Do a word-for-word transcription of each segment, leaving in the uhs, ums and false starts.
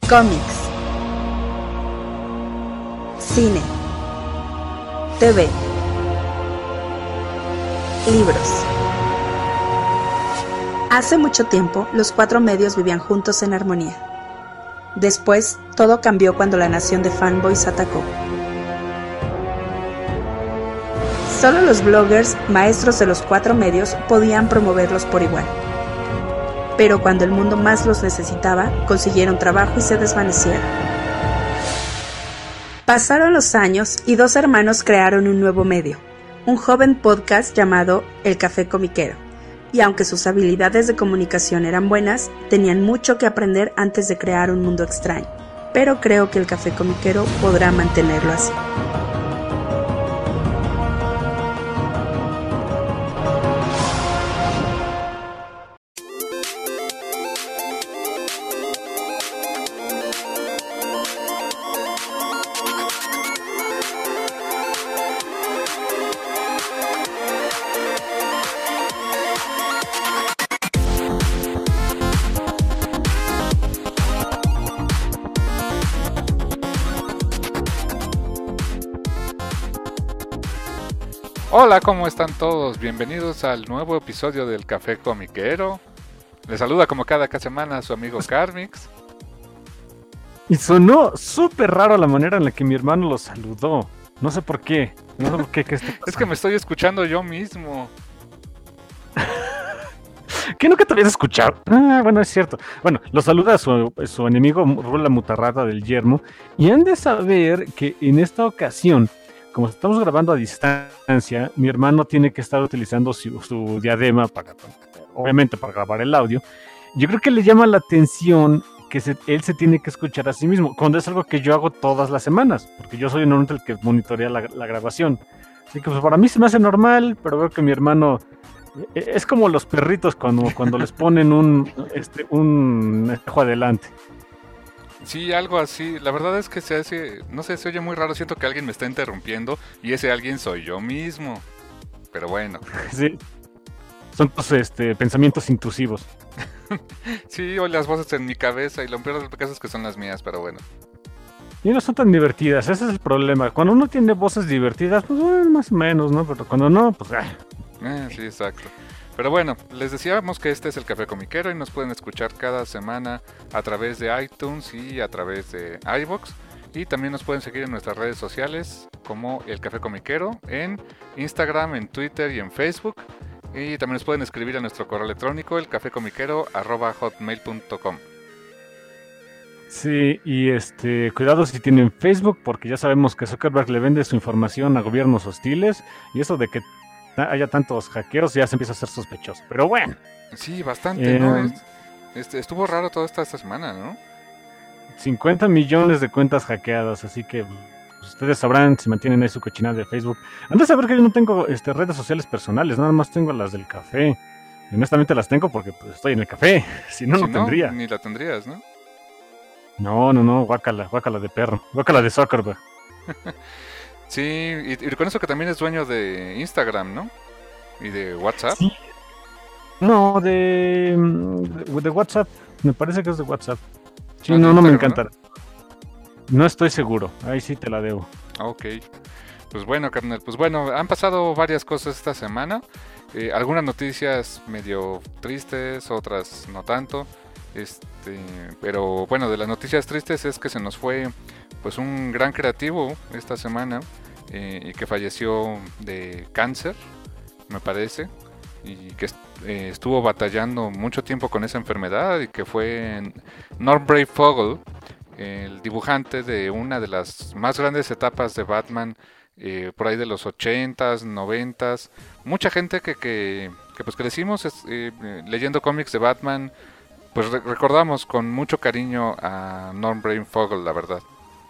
Cómics, cine, T V, libros. Hace mucho tiempo, los cuatro medios vivían juntos en armonía. Después, todo cambió cuando la nación de fanboys atacó. Solo los bloggers, maestros de los cuatro medios, podían promoverlos por igual. Pero cuando el mundo más los necesitaba, consiguieron trabajo y se desvanecieron. Pasaron los años y dos hermanos crearon un nuevo medio, un joven podcast llamado El Café Comiquero. Y aunque sus habilidades de comunicación eran buenas, tenían mucho que aprender antes de crear un mundo extraño. Pero creo que El Café Comiquero podrá mantenerlo así. Hola, ¿cómo están todos? Bienvenidos al nuevo episodio del Café Comiquero. Les saluda como cada semana su amigo Carmix. Y sonó súper raro la manera en la que mi hermano lo saludó. No sé por qué. No sé por qué. ¿Qué está pasando? Es que me estoy escuchando yo mismo. ¿Qué nunca te habías escuchado? Ah, bueno, es cierto. Bueno, lo saluda su, su enemigo Rula Mutarrata del Yermo. Y han de saber que en esta ocasión, como estamos grabando a distancia, mi hermano tiene que estar utilizando su, su diadema, para, obviamente para grabar el audio. Yo creo que le llama la atención que se, él se tiene que escuchar a sí mismo, cuando es algo que yo hago todas las semanas, porque yo soy normalmente el que monitorea la, la grabación. Así que pues, para mí se me hace normal, pero veo que mi hermano es como los perritos cuando, cuando les ponen un, este, un espejo adelante. Sí, algo así. La verdad es que se hace, no sé, se oye muy raro. Siento que alguien me está interrumpiendo y ese alguien soy yo mismo. Pero bueno. Sí. Son tus este, pensamientos intrusivos. Sí, oye las voces en mi cabeza y lo peor del caso es que son las mías, pero bueno. Y no son tan divertidas, ese es el problema. Cuando uno tiene voces divertidas, pues bueno, más o menos, ¿no? Pero cuando no, pues... Ah. Eh, sí, exacto. Pero bueno, les decíamos que este es el Café Comiquero y nos pueden escuchar cada semana a través de iTunes y a través de iVoox. Y también nos pueden seguir en nuestras redes sociales como el Café Comiquero en Instagram, en Twitter y en Facebook. Y también nos pueden escribir a nuestro correo electrónico elcafecomiquero arroba hotmail punto com. Sí, y este cuidado si tienen Facebook, porque ya sabemos que Zuckerberg le vende su información a gobiernos hostiles. Y eso de que haya tantos hackeos ya se empieza a hacer sospechoso, pero bueno. Sí, bastante, eh, ¿no? Es, este, estuvo raro toda esta, esta semana, ¿no? cincuenta millones de cuentas hackeadas, así que pues, ustedes sabrán si mantienen ahí su cochinada de Facebook. Antes de saber que yo no tengo este, redes sociales personales, nada más tengo las del café. Y honestamente las tengo porque pues, estoy en el café, si no, si no, no tendría. Ni la tendrías, ¿no? No, no, no, guácala, guácala de perro, guácala de Zuckerberg. Sí, y, y con eso que también es dueño de Instagram, ¿no? Y de WhatsApp. Sí. No, de, de, de WhatsApp. Me parece que es de WhatsApp. Sí, no, no, no me encanta. ¿no? no estoy seguro. Ahí sí te la debo. Ok. Pues bueno, carnal. Pues bueno, han pasado varias cosas esta semana. Eh, algunas noticias medio tristes, otras no tanto. Este, pero bueno, de las noticias tristes es que se nos fue pues un gran creativo esta semana eh, y que falleció de cáncer, me parece, y que eh, estuvo batallando mucho tiempo con esa enfermedad y que fue Norm Breyfogle, el dibujante de una de las más grandes etapas de Batman eh, por ahí de los ochentas, noventas. Mucha gente que, que, que pues crecimos eh, leyendo cómics de Batman, pues re- recordamos con mucho cariño a Norm Breyfogle, la verdad.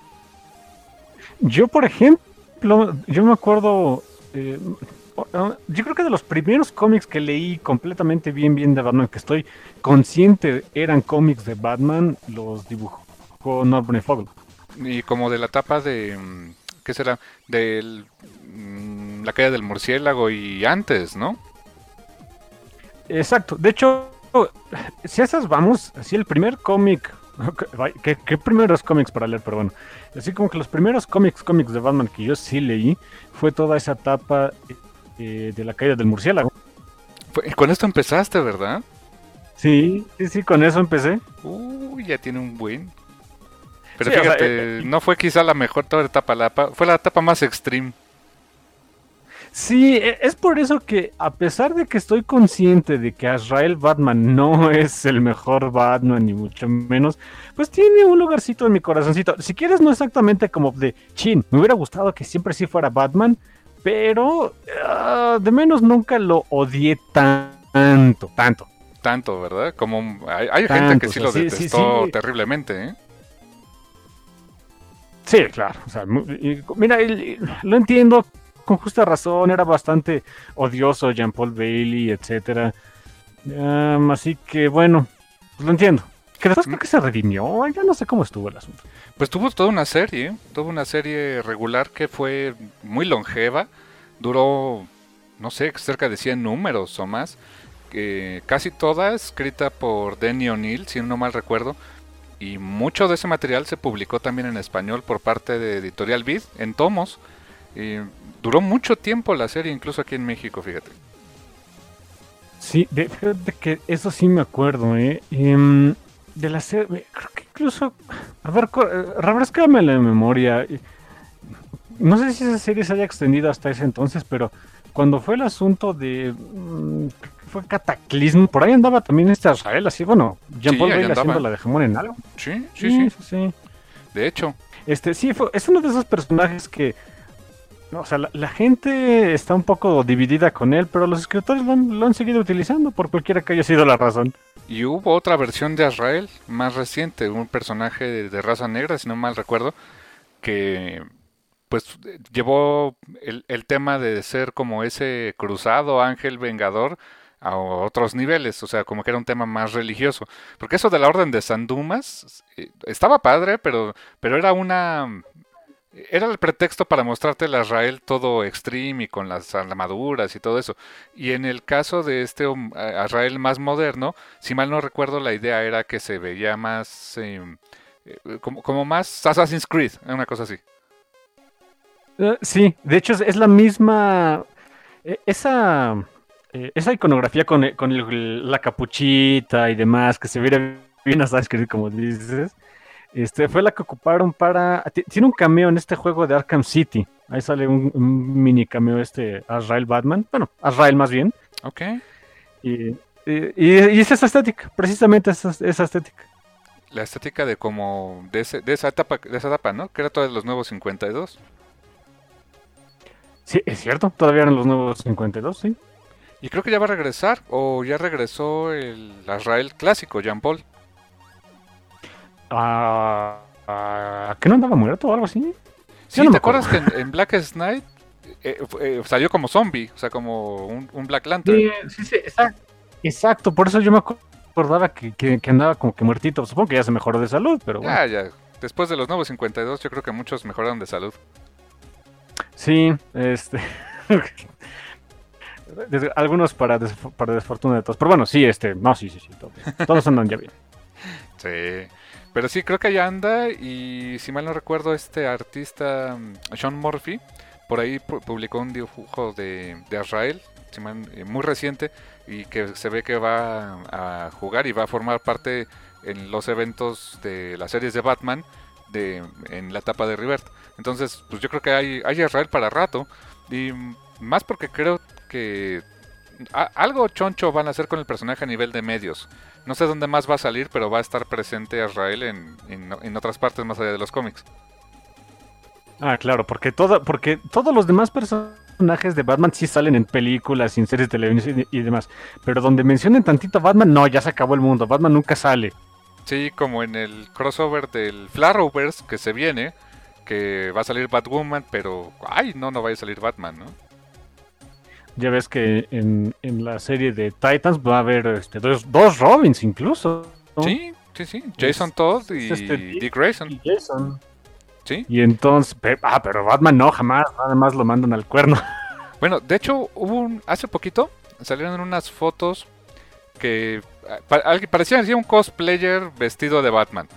Yo, por ejemplo, yo me acuerdo, eh, yo creo que de los primeros cómics que leí completamente bien, bien de Batman, que estoy consciente eran cómics de Batman, los dibujó Norm Breyfogle. Y como de la etapa de, ¿qué será? De la caída del murciélago y antes, ¿no? Exacto, de hecho, si a esas vamos, así el primer cómic ¿Qué, qué primeros cómics para leer? Pero bueno, así como que los primeros cómics, cómics de Batman que yo sí leí fue toda esa etapa eh, de la caída del murciélago. Fue- Con esto empezaste, ¿verdad? Sí, sí, sí, con eso empecé. Uy, ya tiene un buen. Pero Sí, o sea, fíjate, eh, no fue quizá la mejor toda la etapa, la pa- fue la etapa más extreme. sí, e- es por eso que a pesar de que estoy consciente de que Azrael Batman no es el mejor Batman ni mucho menos, pues tiene un lugarcito en mi corazoncito. Si quieres, no exactamente como de chin, me hubiera gustado que siempre sí fuera Batman, pero ah, de menos nunca lo odié tanto, tanto, Tanto, ¿verdad? Como un- hay, hay gente que tanto. O sí sea, lo sí, sí, detestó sí. terriblemente, ¿eh? Sí, claro. O sea, mu- y- mira, y- y lo entiendo con justa razón. Era bastante odioso Jean-Paul Bailey, etcétera. Am, así que bueno, pues lo entiendo. Que después creo que se redimió. Ya no sé cómo estuvo el asunto. Pues tuvo toda una serie, tuvo una serie regular que fue muy longeva, duró, no sé, cerca de cien números o más, que casi toda escrita por Denny O'Neil, si no mal recuerdo, y mucho de ese material se publicó también en español por parte de Editorial Vid, en tomos, y duró mucho tiempo la serie, incluso aquí en México, fíjate. Sí, de, fíjate que eso sí me acuerdo, ¿eh? Em, de la serie, creo que incluso. A ver, co- eh, refrescame la memoria. No sé si esa serie se haya extendido hasta ese entonces, pero cuando fue el asunto de. mm, fue Cataclismo, por ahí andaba también este Azrael, así, bueno, Jean-Paul Sí, ahí Bailey andaba. haciendo la de jamón en algo. Sí, sí, sí, sí, sí. de hecho. Este, sí, fue, es uno de esos personajes que. No, o sea, la, la gente está un poco dividida con él, pero los escritores lo han, lo han seguido utilizando por cualquiera que haya sido la razón. Y hubo otra versión de Azrael, más reciente, un personaje de, de raza negra, si no mal recuerdo, que pues llevó el, el tema de ser como ese cruzado ángel vengador a otros niveles, o sea, como que era un tema más religioso. Porque eso de la Orden de San Dumas eh, estaba padre, pero, pero era una... Era el pretexto para mostrarte el Azrael todo extreme y con las armaduras y todo eso. Y en el caso de este um, a- Azrael más moderno, si mal no recuerdo, la idea era que se veía más... eh, eh, como, como más Assassin's Creed, una cosa así. Eh, sí, de hecho es, es la misma. eh, esa. eh, esa iconografía con, el- con el- la capuchita y demás, que se viera bien Assassin's Creed, como dices. Este, fue la que ocuparon para. ti- Tiene un cameo en este juego de Arkham City. Ahí sale un, un mini cameo este Azrael Batman. Bueno, Azrael más bien. Ok. Y, y, y- y es esa estética, precisamente esa, esa estética. La estética de como de, ese, de esa etapa, de esa etapa, ¿no? Que era todos los nuevos cincuenta y dos. Sí, es cierto, todavía eran los nuevos cincuenta y dos, sí. Y creo que ya va a regresar, o ya regresó el Azrael clásico, Jean Paul. Ah, ah, ¿que no andaba muerto o algo así? Sí, Yo no ¿te me acuerdo. acuerdas que en, en Black Knight eh, eh, salió como zombie? O sea, como un, un Black Lantern. Sí, sí, sí, exacto. Exacto, por eso yo me acu- acordaba que, que- que andaba como que muertito. Supongo que ya se mejoró de salud, pero bueno. Ya, ya. Después de los nuevos cincuenta y dos, yo creo que muchos mejoraron de salud. Sí, este. Desde- Algunos para, desf- para desfortuna de todos. Pero bueno, sí, este. No, sí, sí, sí. todo bien. Todos andan ya bien. Sí. Pero sí, creo que allá anda. Y si mal no recuerdo, este artista, mm, Sean Murphy, por ahí pu- publicó un dibujo de, de Azrael, si mal- eh, muy reciente, y que se ve que va a jugar y va a formar parte en los eventos de las series de Batman de, en la etapa de Rebirth. Entonces, pues yo creo que hay, hay Azrael para rato. Y mm, más porque creo que a- algo choncho van a hacer con el personaje a nivel de medios. No sé dónde más va a salir, pero va a estar presente Azrael en, en, en otras partes más allá de los cómics. Ah, claro, porque, todo, porque todos los demás personajes de Batman sí salen en películas, en series de televisión y, y demás. Pero donde mencionen tantito a Batman, no, ya se acabó el mundo. Batman nunca sale. Sí, como en el crossover del Flarrowverse que se viene, que va a salir Batwoman, pero ay, no, no vaya a salir Batman, ¿no? Ya ves que en, en la serie de Titans va a haber este, dos, dos Robins incluso, ¿no? Sí, sí, sí. Jason Todd y es este Dick- Dick Grayson. Y Jason. Sí. Y entonces, pe- ah, pero Batman no, jamás, nada más lo mandan al cuerno. Bueno, de hecho, hubo un, hace poquito salieron unas fotos que ah, pa- alguien- parecía parecía un cosplayer vestido de Batman.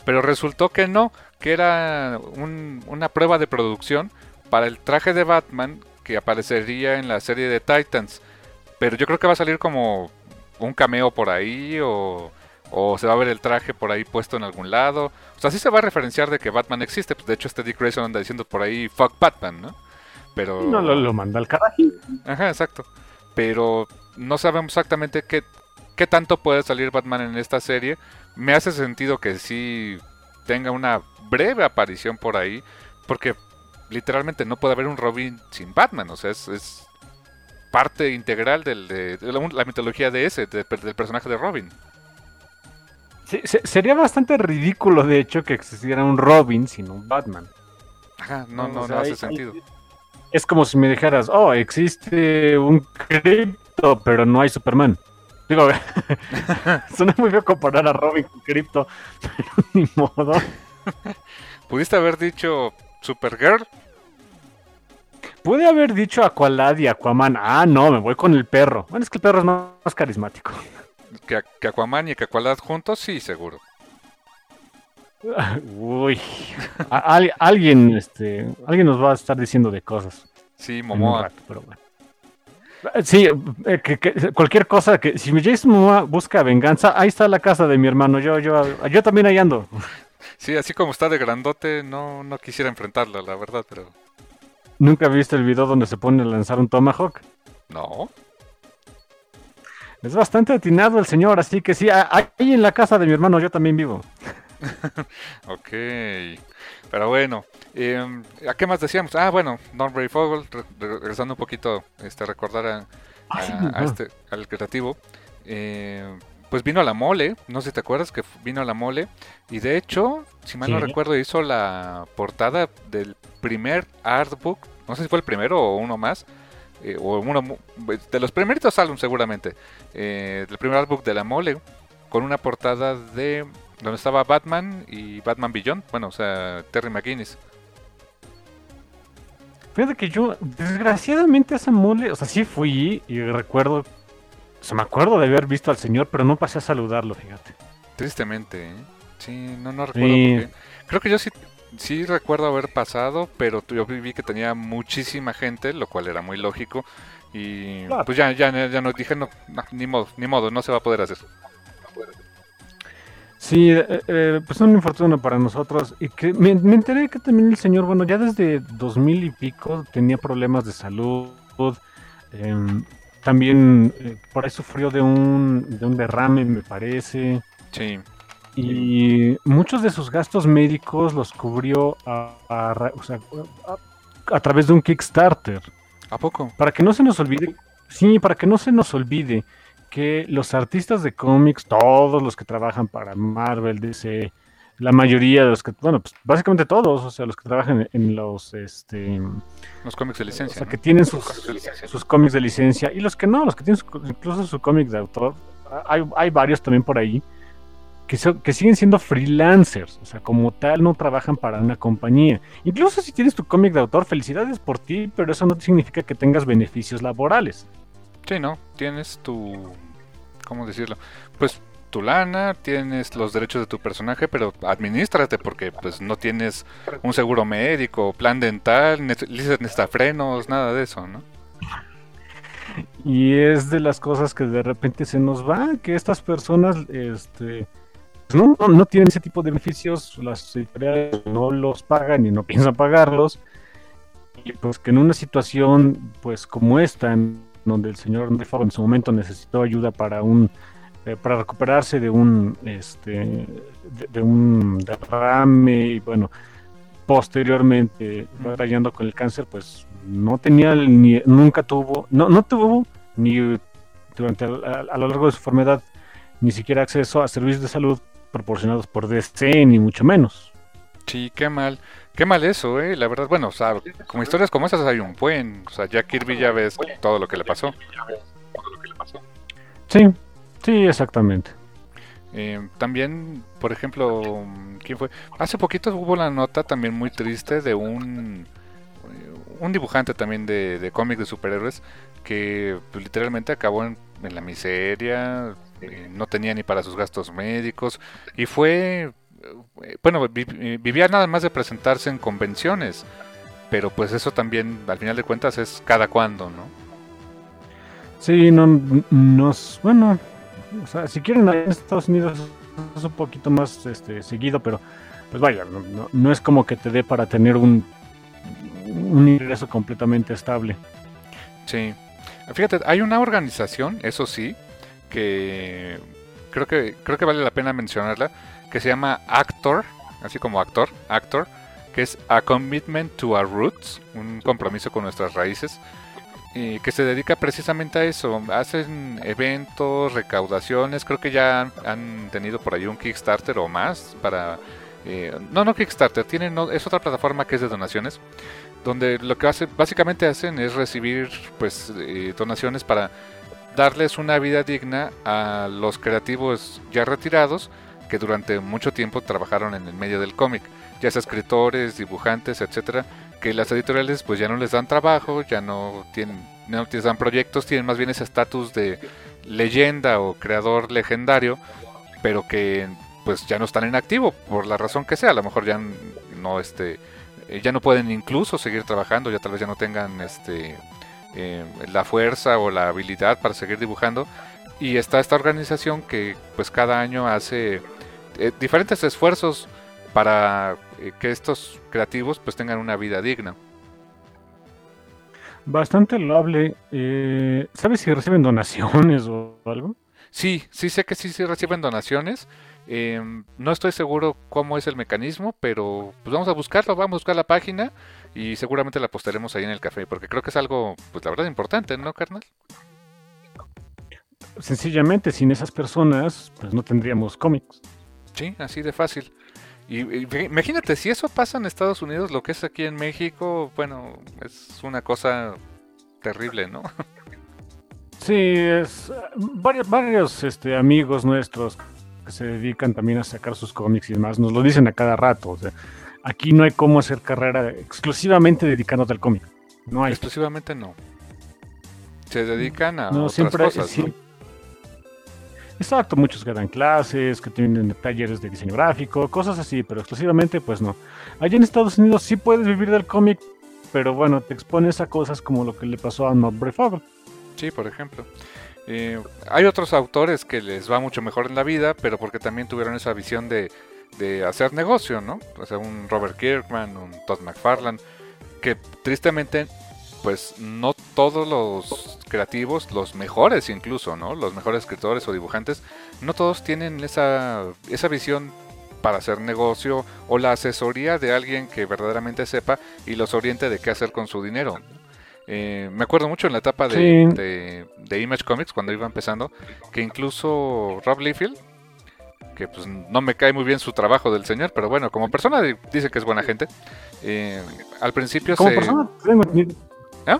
pero resultó que no, que era un, una prueba de producción para el traje de Batman que aparecería en la serie de Titans. Pero yo creo que va a salir como un cameo por ahí o, o se va a ver el traje por ahí puesto en algún lado. O sea, sí se va a referenciar de que Batman existe. Pues de hecho este Dick Grayson anda diciendo por ahí fuck Batman, ¿no? Pero... No lo, lo manda al carajo. Ajá, exacto. Pero no sabemos exactamente qué, qué tanto puede salir Batman en esta serie. Me hace sentido que sí tenga una breve aparición por ahí, porque literalmente no puede haber un Robin sin Batman. O sea, es, es parte integral del, de, de la, la mitología de ese, de, del personaje de Robin. Sí, se, sería bastante ridículo, de hecho, que existiera un Robin sin un Batman. Ajá, no, no, o sea, no hace hay, sentido. Hay, es como si me dijeras, oh, existe un Krypto, pero no hay Superman. Digo, suena muy feo comparar a Robin con Krypto, pero ni modo. ¿Pudiste haber dicho Supergirl? Pude haber dicho Aqualad y Aquaman. Ah, no, me voy con el perro. Bueno, es que el perro es más, más carismático. Que, que Aquaman y que Aqualad juntos, sí, seguro. Uy, a, a, alguien, este, alguien nos va a estar diciendo de cosas. Sí, Momoa. Rato, pero bueno. Sí, eh, que, que, cualquier cosa que si Jason Momoa busca venganza, ahí está la casa de mi hermano. Yo, yo, yo también ahí ando. Sí, así como está de grandote, no, no quisiera enfrentarla, la verdad, pero. ¿Nunca viste el video donde se pone a lanzar un Tomahawk? No. Es bastante atinado el señor, así que sí, ahí en la casa de mi hermano yo también vivo. Ok, pero bueno, eh, ¿a qué más decíamos? Ah, bueno, Norbury Fogel, re regresando un poquito, este, recordar a, a, sí, a este, al creativo, eh, pues vino a la Mole, no sé si te acuerdas que vino a la Mole, y de hecho, si mal ¿Sí? no recuerdo, hizo la portada del primer artbook, no sé si fue el primero o uno más, eh, o uno de los primeritos álbumes seguramente, eh, del primer artbook de la Mole, con una portada de... donde estaba Batman y Batman Beyond, bueno, o sea, Terry McGinnis. Fíjate que yo, desgraciadamente a esa Mole, o sea, sí fui y recuerdo, o sea, me acuerdo de haber visto al señor, pero no pasé a saludarlo, fíjate. Tristemente, ¿eh? Sí, no, no recuerdo sí. por qué. Creo que yo sí, sí recuerdo haber pasado, pero yo vi que tenía muchísima gente, lo cual era muy lógico, y claro. Pues ya, ya, ya nos dije, no, no, ni modo, ni modo, no se va a poder hacer. Sí, eh, eh, pues un infortunio para nosotros. Y que me, me enteré que también el señor, bueno, ya desde dos mil y pico tenía problemas de salud. Eh, también eh, por ahí sufrió de un, de un derrame, me parece. Sí. Y muchos de sus gastos médicos los cubrió a, a, o sea, a, a través de un Kickstarter. ¿A poco? Para que no se nos olvide, sí, para que no se nos olvide que los artistas de cómics, todos los que trabajan para Marvel, D C, la mayoría de los que, bueno, pues básicamente todos, o sea, los que trabajan en los, este... Los cómics de licencia, o sea, ¿no? que tienen sus, sus cómics de licencia, y los que no, los que tienen su, incluso su cómic de autor, hay, hay varios también por ahí, que, so, que siguen siendo freelancers, o sea, como tal no trabajan para una compañía. Incluso si tienes tu cómic de autor, felicidades por ti, pero eso no significa que tengas beneficios laborales. Sí, ¿no? Tienes tu... ¿Cómo decirlo? Pues tu lana, tienes los derechos de tu personaje, pero administrate porque pues no tienes un seguro médico, plan dental, necesitas frenos, nada de eso, ¿no? Y es de las cosas que de repente se nos va, que estas personas este, no, no, no tienen ese tipo de beneficios, las editoriales no los pagan y no piensan pagarlos, y pues que en una situación pues como esta, en donde el señor Norbury Fogel en su momento necesitó ayuda para un eh, para recuperarse de un este de, de un derrame y bueno, posteriormente batallando con el cáncer, pues no tenía ni nunca tuvo no no tuvo ni durante a, a lo largo de su enfermedad ni siquiera acceso a servicios de salud proporcionados por D C, ni mucho menos. Sí, qué mal, qué mal eso, eh, la verdad, bueno, o sea, como historias como esas hay un buen, o sea, Jack Kirby ya ves todo lo que le pasó. Sí, sí, exactamente. Eh, también, por ejemplo, ¿quién fue? Hace poquito hubo la nota también muy triste de un un dibujante también de, de cómics de superhéroes que pues, literalmente acabó en, en la miseria, eh, no tenía ni para sus gastos médicos y fue eh, bueno, vi- vivía nada más de presentarse en convenciones, pero pues eso también, al final de cuentas, es cada cuándo, ¿no? Sí, no, no, es- bueno, o sea, si quieren en Estados Unidos es un poquito más este, seguido, pero pues vaya, no, no- no es como que te dé para tener un, un ingreso completamente estable. Sí. Fíjate, hay una organización, eso sí, que creo que creo que vale la pena mencionarla, que se llama Actor, así como actor, Actor, que es A Commitment to Our Roots, un compromiso con nuestras raíces, y que se dedica precisamente a eso. Hacen eventos, recaudaciones, creo que ya han, han tenido por ahí un Kickstarter o más para... eh, no, no Kickstarter, tienen, no, es otra plataforma que es de donaciones, donde lo que hace, básicamente hacen es recibir pues eh, donaciones para darles una vida digna a los creativos ya retirados que durante mucho tiempo trabajaron en el medio del cómic, ya sea escritores, dibujantes, etcétera, que las editoriales pues ya no les dan trabajo, ya no tienen, no les dan proyectos, tienen más bien ese estatus de leyenda o creador legendario, pero que pues ya no están en activo por la razón que sea, a lo mejor ya no este eh, ya no pueden incluso seguir trabajando, ya tal vez ya no tengan este eh, la fuerza o la habilidad para seguir dibujando, y está esta organización que pues cada año hace eh, diferentes esfuerzos para eh, que estos creativos pues tengan una vida digna. Bastante loable. Eh, ¿sabes si reciben donaciones o algo? Sí, sí sé que sí, sí reciben donaciones. Em, no estoy seguro cómo es el mecanismo, pero pues vamos a buscarlo, vamos a buscar la página y seguramente la postaremos ahí en el café, porque creo que es algo, pues la verdad, importante, ¿no, carnal? Sencillamente, sin esas personas, pues no tendríamos cómics. Sí, así de fácil. Y, y ve- imagínate, si eso pasa en Estados Unidos, lo que es aquí en México, bueno, es una cosa terrible, ¿no? Sí, es eh, varios, varios este, amigos nuestros que se dedican también a sacar sus cómics y demás, nos lo dicen a cada rato. O sea, aquí no hay cómo hacer carrera exclusivamente dedicándote al cómic. No hay. Exclusivamente no. Se dedican a No, otras siempre, cosas, ¿no? sí. Exacto, muchos que dan clases, que tienen talleres de diseño gráfico, cosas así, pero exclusivamente pues no. Allá en Estados Unidos sí puedes vivir del cómic, pero bueno, te expones a cosas como lo que le pasó a Norbury Fogel. Sí, por ejemplo. Eh, hay otros autores que les va mucho mejor en la vida, pero porque también tuvieron esa visión de, de hacer negocio, ¿no? O sea, un Robert Kirkman, un Todd McFarlane, que tristemente, pues no todos los creativos, los mejores incluso, ¿no? Los mejores escritores o dibujantes, no todos tienen esa, esa visión para hacer negocio o la asesoría de alguien que verdaderamente sepa y los oriente de qué hacer con su dinero. Eh, me acuerdo mucho en la etapa de, Sí, de, de Image Comics cuando iba empezando, que incluso Rob Liefeld, que pues no me cae muy bien su trabajo del señor, pero bueno, como persona di- dice que es buena gente. Eh, al principio como se... persona tengo entendido- ¿Ah?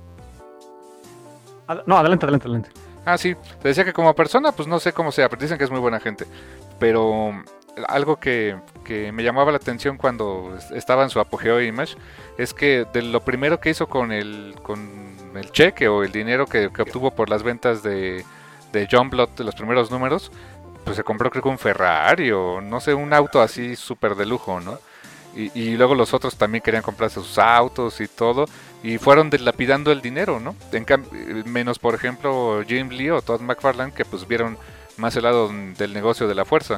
Ad- No, adelante, adelante, adelante. Ah, sí, te decía que como persona, pues no sé cómo sea, pero dicen que es muy buena gente. Pero algo que, que me llamaba la atención cuando es- estaba en su apogeo de Image es que de lo primero que hizo con el, con el cheque o el dinero que, que obtuvo por las ventas de, de John Blood de los primeros números, pues se compró creo que un Ferrari o no sé, un auto así súper de lujo, ¿no? Y, y luego los otros también querían comprarse sus autos y todo, y fueron dilapidando el dinero, ¿no? En cam- eh, menos, por ejemplo, Jim Lee o Todd McFarlane, que pues vieron más el lado del negocio de la fuerza.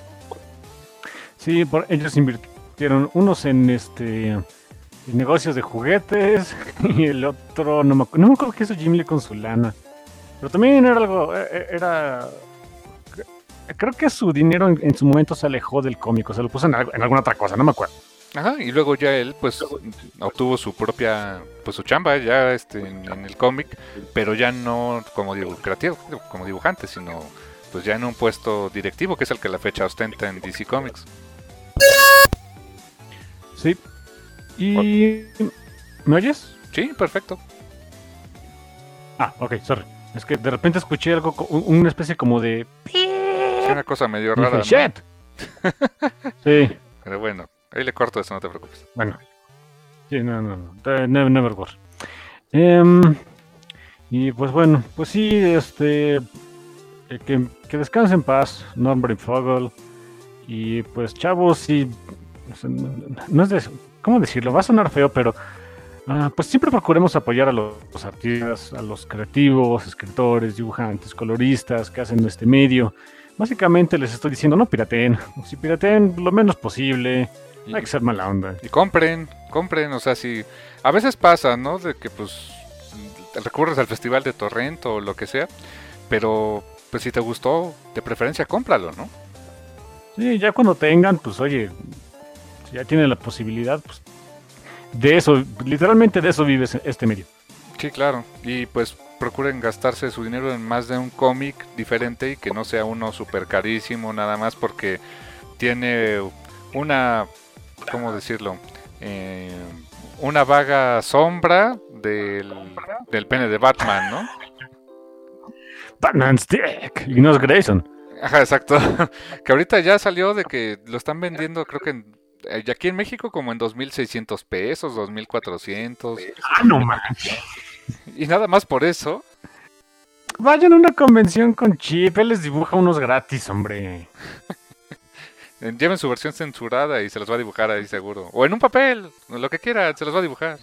Sí, por, ellos invirtieron unos en este en negocios de juguetes y el otro, no me, acu- no me acuerdo qué hizo Jim Lee con su lana. Pero también era algo, e- e- era... Creo que su dinero en, en su momento se alejó del cómic, o sea, lo puso en, algo- en alguna otra cosa, no me acuerdo. Ajá, y luego ya él pues obtuvo su propia, pues su chamba ya este, en, en el cómic, pero ya no como dibu- creativo, como dibujante, sino pues ya en un puesto directivo, que es el que a la fecha ostenta en D C Comics. Sí. Y... ¿Me oyes? Sí, perfecto. Ah, ok, sorry. Es que de repente escuché algo, co- un- una especie como de... Es una cosa medio y rara, dije, ¿no? shit. Sí, Pero bueno, ahí le corto eso, no te preocupes. bueno. Sí, no, no, no. eh, Never, never worry. Em, y pues bueno, pues sí, este... eh, que, que descanse en paz, Norman Fogel. Y pues chavos, sí, no es de eso, ¿cómo decirlo? Va a sonar feo, pero uh, pues siempre procuremos apoyar a los, los artistas, a los creativos, escritores, dibujantes, coloristas que hacen este medio. Básicamente les estoy diciendo, no pirateen, si pirateen lo menos posible, y, hay que ser mala onda. Y compren, compren, o sea, si a veces pasa, ¿no? De que pues recurres al festival de torrent o lo que sea, pero pues si te gustó, de preferencia cómpralo, ¿no? Sí, ya cuando tengan, pues oye, si ya tienen la posibilidad, pues de eso, literalmente de eso vive este medio. Sí, claro, y pues procuren gastarse su dinero en más de un cómic diferente y que no sea uno súper carísimo nada más porque tiene una, ¿cómo decirlo? Eh, una vaga sombra del, del pene de Batman, ¿no? Batman's dick, y no es Grayson. Ajá, exacto. Que ahorita ya salió de que lo están vendiendo, creo que en, aquí en México como en dos mil seiscientos pesos, dos mil cuatrocientos. Ah, no manches. Y nada más por eso. Vayan a una convención con Chip, él les dibuja unos gratis, hombre. Lleven su versión censurada y se los va a dibujar ahí seguro. O en un papel, lo que quieran, se los va a dibujar.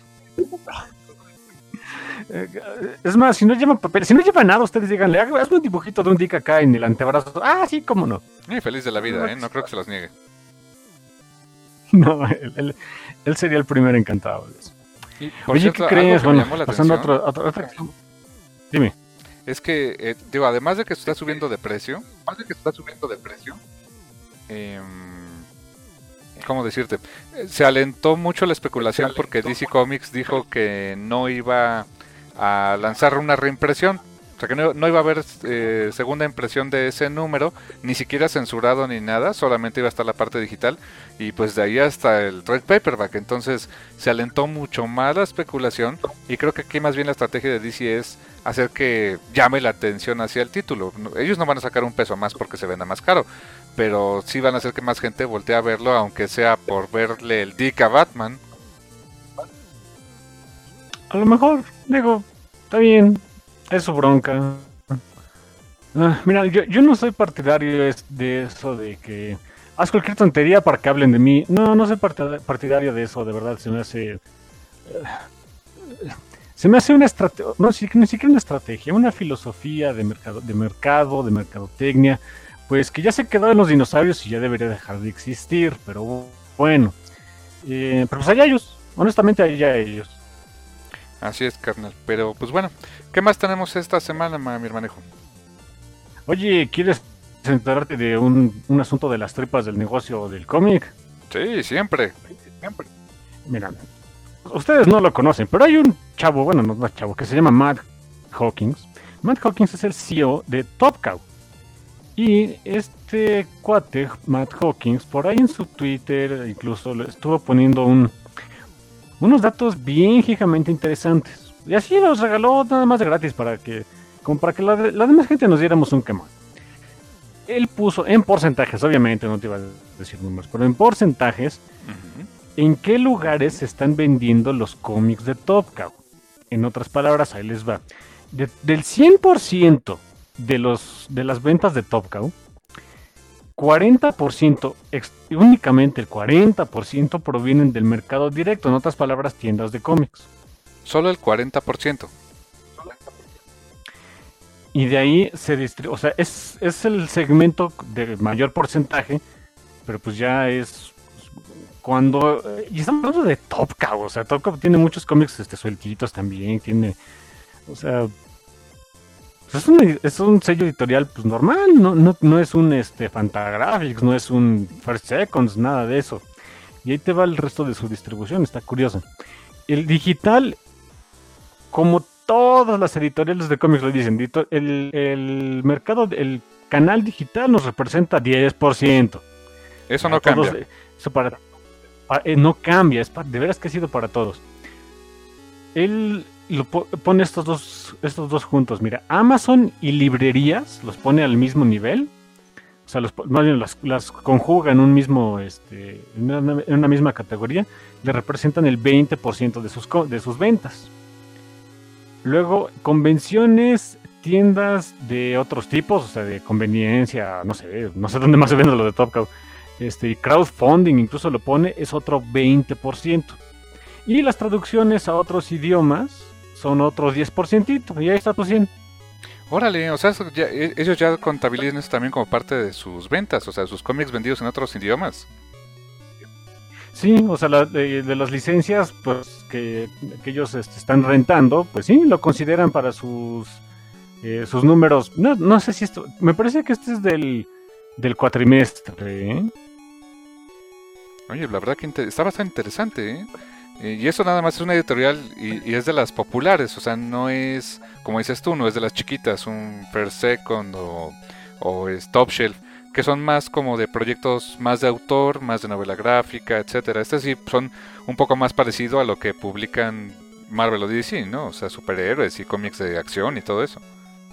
Es más, si no llevan papel, si no llevan nada, ustedes díganle, hazme un dibujito de un dick acá en el antebrazo. Ah, sí, cómo no. Muy feliz de la vida, ¿eh? No creo que se los niegue. No, él, él, él sería el primero encantado de eso. Y, por Oye, cierto, ¿qué crees? Bueno, pasando a atención, otro, otro, otro... Dime. Es que, eh, digo, además de que está subiendo de precio, además de que está subiendo de precio, eh, ¿cómo decirte? Se alentó mucho la especulación porque D C Comics dijo que no iba a lanzar una reimpresión. O sea, que no, no iba a haber eh, segunda impresión de ese número, ni siquiera censurado ni nada, solamente iba a estar la parte digital, y pues de ahí hasta el trade paperback. Entonces se alentó mucho más la especulación, y creo que aquí más bien la estrategia de D C es hacer que llame la atención hacia el título. Ellos no van a sacar un peso más porque se venda más caro, pero sí van a hacer que más gente voltee a verlo, aunque sea por verle el dick a Batman. A lo mejor, digo, está bien. Es su bronca. Ah, mira, yo, yo no soy partidario de eso de que haz cualquier tontería para que hablen de mí. No, no soy partidario de eso, de verdad. Se me hace... Se me hace una estrategia, no, ni siquiera una estrategia, una filosofía de mercado, de mercado, de mercadotecnia, pues que ya se quedó en los dinosaurios y ya debería dejar de existir, pero bueno. Eh, pero pues allá ellos, honestamente allá ellos. Así es, carnal. Pero pues bueno, ¿qué más tenemos esta semana, mi hermanejo? Oye, ¿quieres enterarte de un, un asunto de las tripas del negocio del cómic? Sí, siempre. siempre. Mira, ustedes no lo conocen, pero hay un chavo, bueno, no es chavo, que se llama Matt Hawkins. Matt Hawkins es el C E O de Top Cow. Y este cuate, Matt Hawkins, por ahí en su Twitter incluso le estuvo poniendo un... unos datos bien gigamente interesantes. Y así los regaló nada más de gratis para que, como para que la, la demás gente nos diéramos un quemón. Él puso en porcentajes, obviamente no te iba a decir números, pero en porcentajes, uh-huh, en qué lugares se están vendiendo los cómics de Top Cow. En otras palabras, ahí les va. De, del cien por ciento de, los, de las ventas de Top Cow, cuarenta por ciento, ex, únicamente el cuarenta por ciento provienen del mercado directo, en otras palabras, tiendas de cómics. Solo el cuarenta por ciento. Y de ahí se distribuye, o sea, es, es el segmento de mayor porcentaje, pero pues ya es cuando... Y estamos hablando de Top Cow, o sea, Top Cow tiene muchos cómics este, sueltitos también, tiene... O sea... Es un, es un sello editorial pues normal, no, no, no es un este, Fantagraphics, no es un First Seconds, nada de eso. Y ahí te va el resto de su distribución, está curioso. El digital, como todas las editoriales de cómics lo dicen, el, el mercado, el canal digital nos representa diez por ciento. Eso no todos, cambia. Eso para, para, eh, no cambia, es para, de veras que ha sido para todos. Él lo pone estos dos, estos dos juntos. Mira, Amazon y librerías los pone al mismo nivel. O sea, los, más bien las, las conjuga en un mismo, este, en una, en una misma categoría. Le representan el veinte por ciento de sus, de sus ventas. Luego, convenciones, tiendas de otros tipos, o sea, de conveniencia, no sé, no sé dónde más se vende lo de Top Cow. este, y crowdfunding incluso lo pone, es otro veinte por ciento. Y las traducciones a otros idiomas son otro diez por ciento, y ahí está tu cien. Órale, o sea, eso ya- e- ellos ya contabilizan eso también como parte de sus ventas, o sea, sus cómics vendidos en otros idiomas. Sí, o sea, la- de, de las licencias pues que, que ellos este, están rentando, pues sí, lo consideran para sus eh, sus números. No, no sé si esto, me parece que este es del, del cuatrimestre, ¿eh? Oye, la verdad que inte- está bastante interesante, ¿eh? Eh, Y eso nada más es una editorial y, y es de las populares, o sea, no es, como dices tú, no es de las chiquitas, un First Second o, o es Top Shelf, que son más como de proyectos más de autor, más de novela gráfica, etcétera. Este sí son un poco más parecido a lo que publican Marvel o D C, ¿no? O sea, superhéroes y cómics de acción y todo eso.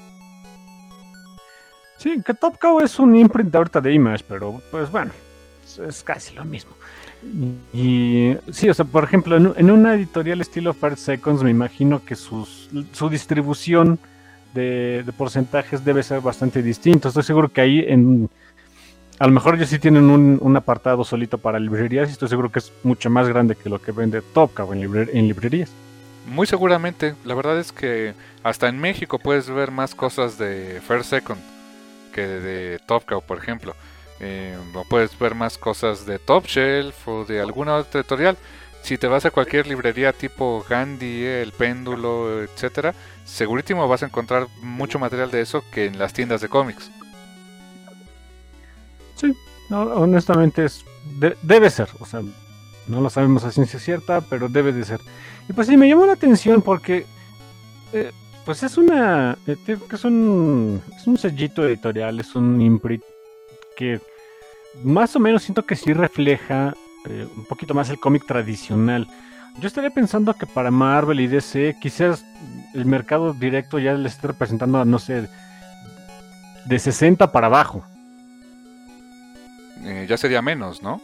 Sí, que Top Cow es un imprint ahorita de Image, pero pues bueno, es, es casi lo mismo. Y, y, sí, o sea, por ejemplo, en, en una editorial estilo First Seconds, me imagino que sus, su distribución de, de porcentajes debe ser bastante distinto. Estoy seguro que ahí en a lo mejor ellos sí tienen un, un apartado solito para librerías, y estoy seguro que es mucho más grande que lo que vende Top Cow en, libre- en librerías. Muy seguramente, la verdad es que hasta en México puedes ver más cosas de First Second que de Top Cow, por ejemplo. Eh, o puedes ver más cosas de Top Shelf o de alguna otra editorial. Si te vas a cualquier librería tipo Gandhi, eh, El Péndulo, etcétera, segurísimo vas a encontrar mucho material de eso que en las tiendas de cómics. Sí, no, honestamente es, de- debe ser, o sea, no lo sabemos a ciencia cierta, pero debe de ser. Y pues sí, me llamó la atención porque, eh, pues es una, eh, digo que es un, es un sellito editorial, es un imprint que más o menos siento que sí refleja eh, un poquito más el cómic tradicional. Yo estaría pensando que para Marvel y D C quizás el mercado directo ya les esté representando a, no sé, de sesenta para abajo. Eh, ya sería menos, ¿no?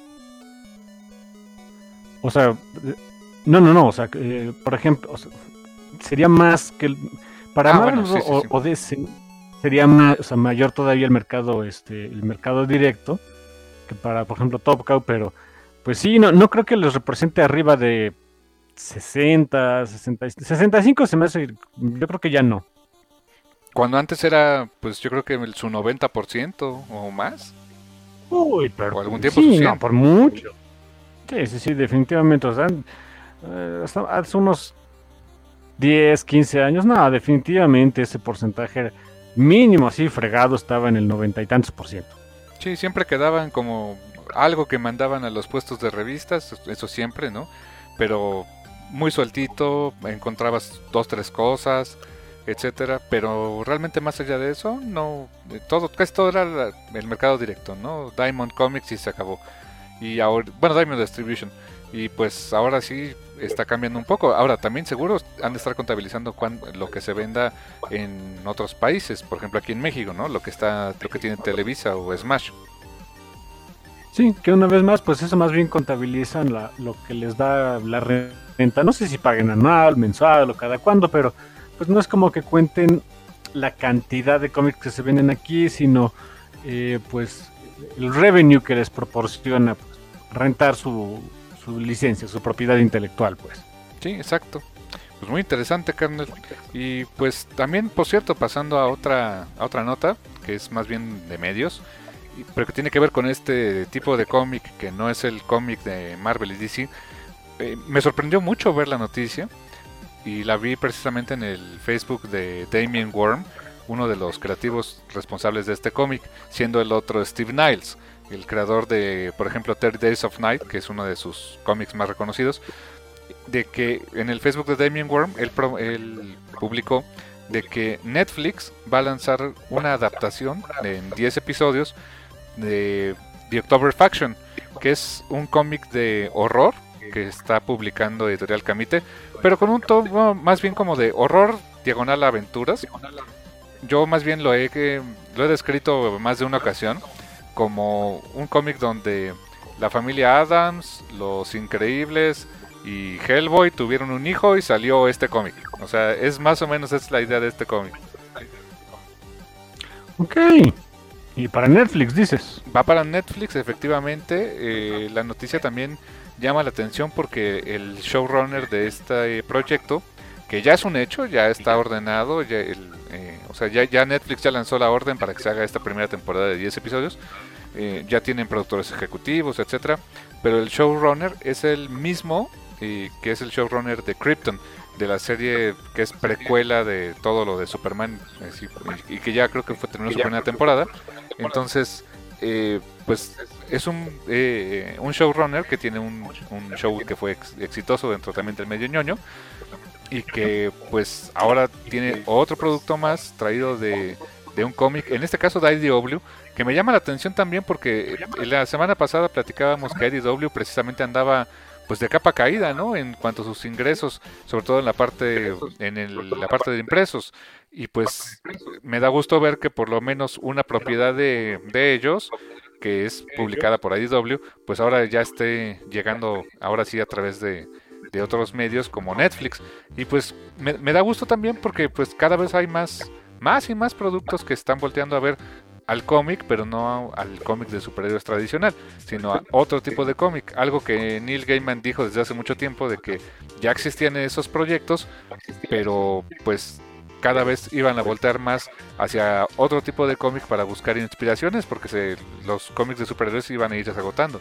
O sea, eh, no, no, no, o sea, eh, por ejemplo, o sea, sería más que el- para Ah, Marvel bueno, sí, sí, o, sí. o D C sería más, o sea, mayor todavía el mercado, este, el mercado directo que para, por ejemplo, Top Cow, pero pues sí, no, no creo que los represente arriba de sesenta, sesenta, sesenta y cinco se me hace, yo creo que ya no. Cuando antes era, pues yo creo que el- su noventa por ciento o más, Uy, pero o algún tiempo su sí, no, cien. por mucho. Sí, sí, sí, definitivamente, o sea, eh, hasta hace unos diez, quince años, no, definitivamente ese porcentaje mínimo así fregado estaba en el noventa y tantos por ciento. Sí, siempre quedaban como algo que mandaban a los puestos de revistas, eso siempre, ¿no? Pero muy sueltito, encontrabas dos, tres cosas, etcétera, pero realmente más allá de eso, no, eh, todo, casi todo era la- el mercado directo, ¿no? Diamond Comics y se acabó. Y ahora, bueno, Diamond Distribution. Y pues ahora sí está cambiando un poco. Ahora también seguro han de estar contabilizando cuán- lo que se venda en otros países, por ejemplo aquí en México, ¿no? Lo que está, lo que tiene Televisa o Smash. Sí, que una vez más, pues eso más bien contabilizan la- lo que les da la renta. No sé si paguen anual, mensual o cada cuándo, pero pues no es como que cuenten la cantidad de cómics que se venden aquí, sino eh, pues el revenue que les proporciona pues, rentar su, su licencia, su propiedad intelectual, pues. Sí, exacto. Pues muy interesante, carnal. Y pues también, por cierto, pasando a otra, a otra nota, que es más bien de medios, y- pero que tiene que ver con este tipo de cómic que no es el cómic de Marvel y D C. Eh, me sorprendió mucho ver la noticia y la vi precisamente en el Facebook de Damien Worm, uno de los creativos responsables de este cómic, siendo el otro Steve Niles, el creador de, por ejemplo, thirty Days of Night, que es uno de sus cómics más reconocidos, de que en el Facebook de Damien Worm, él, pro- él publicó de que Netflix va a lanzar una adaptación en diez episodios de The October Faction, que es un cómic de horror que está publicando Editorial Camite, pero con un tono más bien como de horror diagonal aventuras. Yo más bien lo he, que- lo he descrito más de una ocasión como un cómic donde la familia Adams, los Increíbles y Hellboy tuvieron un hijo y salió este cómic. O sea, es más o menos es la idea de este cómic. Ok, Y para Netflix, dices. Va para Netflix, efectivamente. Eh, la noticia también llama la atención porque el showrunner de este proyecto, que ya es un hecho, ya está ordenado, ya el, eh, o sea, ya, ya Netflix ya lanzó la orden para que se haga esta primera temporada de diez episodios. Eh, ya tienen productores ejecutivos, etcétera. Pero el showrunner es el mismo eh, que es el showrunner de Krypton, de la serie que es precuela de todo lo de Superman, eh, y que ya creo que fue terminó su primera temporada. Entonces, eh, pues es un eh, un showrunner que tiene un, un show que fue ex, exitoso dentro también del medio ñoño, y que pues ahora tiene otro producto más traído de, de un cómic, en este caso de I D W, que me llama la atención también porque la semana pasada platicábamos que I D W precisamente andaba pues de capa caída, ¿no? En cuanto a sus ingresos, sobre todo en la parte en el, la parte de impresos, y pues me da gusto ver que por lo menos una propiedad de, de ellos, que es publicada por I D W, pues ahora ya esté llegando ahora sí a través de, de otros medios como Netflix, y pues me, me da gusto también porque pues cada vez hay más más y más productos que están volteando a ver al cómic, pero no al cómic de superhéroes tradicional, sino a otro tipo de cómic, algo que Neil Gaiman dijo desde hace mucho tiempo, de que ya existían esos proyectos, pero pues cada vez iban a voltear más hacia otro tipo de cómic para buscar inspiraciones, porque se, los cómics de superhéroes iban a ir agotando.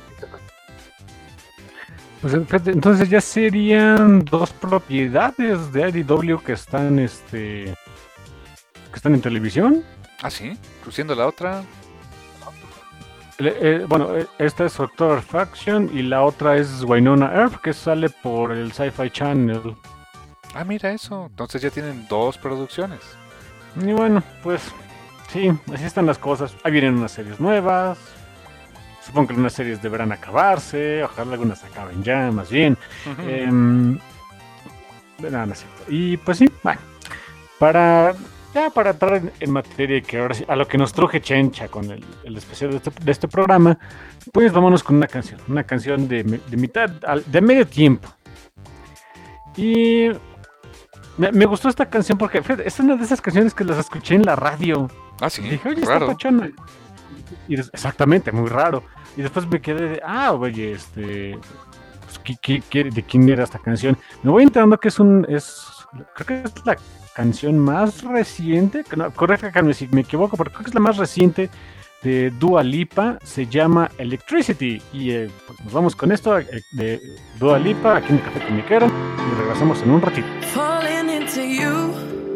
Pues entonces ya serían dos propiedades de I D W que están este que están en televisión. Ah, sí, siendo la otra. Eh, eh, bueno, esta es October Faction y la otra es Wynonna Earp, que sale por el Sci-Fi Channel. Ah, mira eso. Entonces ya tienen dos producciones. Y bueno, pues sí, así están las cosas. Ahí vienen unas series nuevas. Supongo que unas series deberán acabarse. Ojalá algunas acaben ya, más bien. Uh-huh. eh, no, no es cierto. Y pues sí, bueno, para... Ya para entrar en, en materia, que ahora sí, a lo que nos truje Chencha con el, el especial de este, de este programa, pues vámonos con una canción, una canción de, de mitad, de medio tiempo. Y me, me gustó esta canción porque fíjate, es una de esas canciones que las escuché en la radio. Ah, sí, y dije, oye, raro. Está pachona. Y des, exactamente, muy raro. Y después me quedé de, ah, oye, este, pues, ¿qué, qué, qué, ¿de quién era esta canción? Me voy enterando que es un, es, creo que es la canción más reciente, no, corrígame si me equivoco, pero creo que es la más reciente de Dua Lipa, se llama Electricity, y eh, pues nos vamos con esto eh, de Dua Lipa aquí en el Café Comiquero y regresamos en un ratito. Falling into you,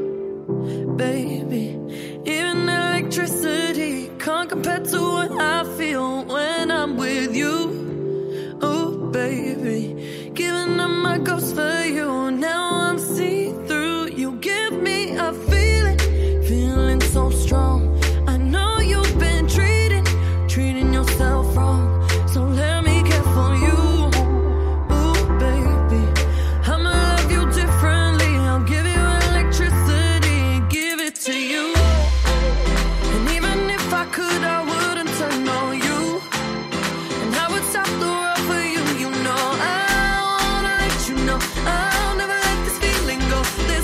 baby, even electricity can't compare to what I feel when I'm with you, oh baby, giving up my ghost for you, now I'm see-through. You give me a feeling, feeling so strong. I know you've been treating, treating yourself wrong. So let me care for you, ooh baby. I'ma love you differently. I'll give you electricity, give it to you. And even if I could, I wouldn't turn on you. And I would stop the world for you. You know I wanna let you know I'll never let this feeling go. This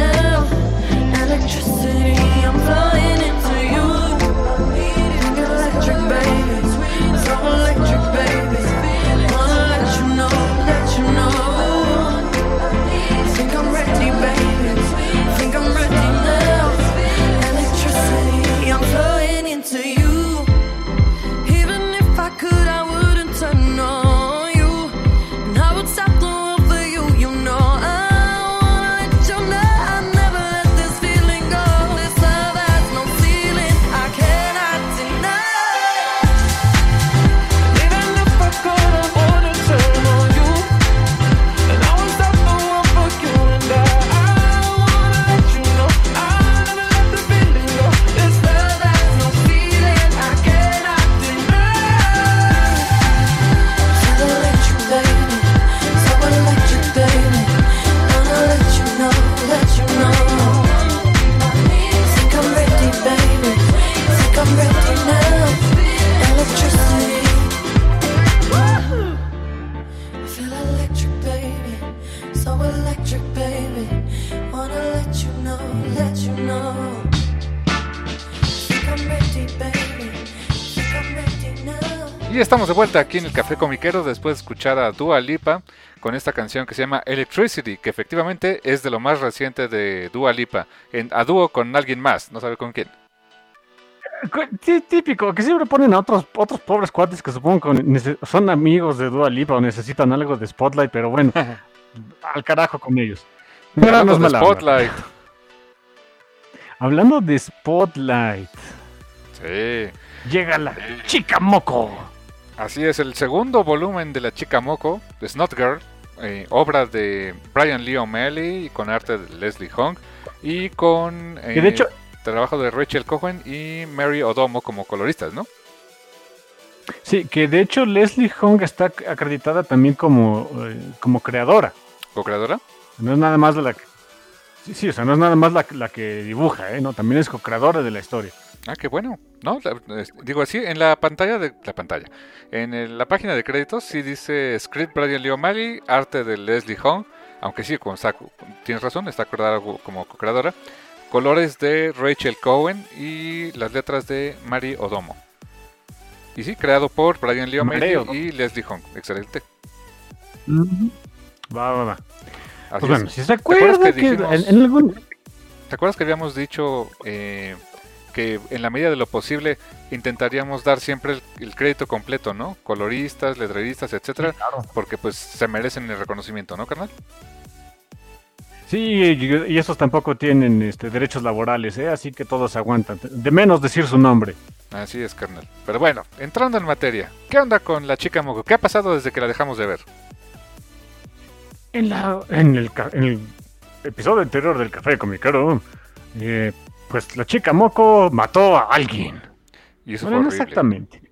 now. Electricity, I'm flying into you. Think electric, baby. So electric, baby. Wanna let you know, let you know. Think I'm ready, baby. Think I'm ready now. Electricity, I'm flying into you. Even if I could, I wouldn't turn on you. And I would stop the world for you, you know. I wanna let you know I never let this feeling go. This love has no ceiling, I cannot deny. Even if I could, I wouldn't turn on you. And I would stop the world for you and I. I wanna let you know I never let the feeling go. This love has no ceiling, I cannot deny. So electric, baby. So electric, baby. Wanna let you know, let you know. Think I'm ready, baby. Think I'm ready now. Electricity. I feel electric, baby. So electric, baby. Wanna let you know, let you know. Think I'm ready, baby. Think I'm ready now. Y estamos de vuelta aquí en el Café Comiquero después de escuchar a Dua Lipa con esta canción que se llama Electricity, que efectivamente es de lo más reciente de Dua Lipa, en, a dúo con alguien más, no sabe con quién. Sí, típico, que siempre ponen a otros otros pobres cuates que supongo que nece- son amigos de Dua Lipa o necesitan algo de Spotlight, pero bueno, al carajo con ellos. Pero no Hablando es de mala onda. Spotlight. Hablando de Spotlight, Sí, llega la chica moco. así es, el segundo volumen de La Chica Moco, de Snot Girl, eh, obra de Brian Lee O'Malley con arte de Leslie Hung y con eh, Que de hecho- trabajo de Rachel Cohen y Mary Odomo como coloristas, ¿no? Sí, que de hecho Leslie Hung está ac- acreditada también como, eh, como creadora. Co-creadora. No es nada más la que... Sí, sí, o sea, no es nada más la, la que dibuja, ¿eh? No, también es co-creadora de la historia. Ah, qué bueno. No, la- es- digo así, en la pantalla de la pantalla, en el- la página de créditos sí dice script Brian Lee O'Malley, arte de Leslie Hung, aunque sí, como está, tienes razón, está acordada como co-creadora, colores de Rachel Cohen y las letras de Mary Odomo. Y sí, creado por Brian Lee O'Malley Mary Odomo. y Leslie Hung. Excelente. Va, va, va. Así Pues bueno, es. si se acuerdas acuerda que que, dijimos- en, en algún... ¿Te acuerdas que habíamos dicho eh, que en la medida de lo posible intentaríamos dar siempre el, el crédito completo, ¿no? Coloristas, letreristas, etcétera, porque pues se merecen el reconocimiento, ¿no, carnal? Sí, y, y esos tampoco tienen este, derechos laborales, ¿eh? Así que todos aguantan. De menos decir su nombre. Así es, carnal. Pero bueno, entrando en materia, ¿qué onda con La Chica Moco? ¿Qué ha pasado desde que la dejamos de ver? En, la, en, el, ca- en el episodio anterior del Café Comiquero, eh, pues la chica moco mató a alguien. Y eso Bueno, fue no horrible. exactamente.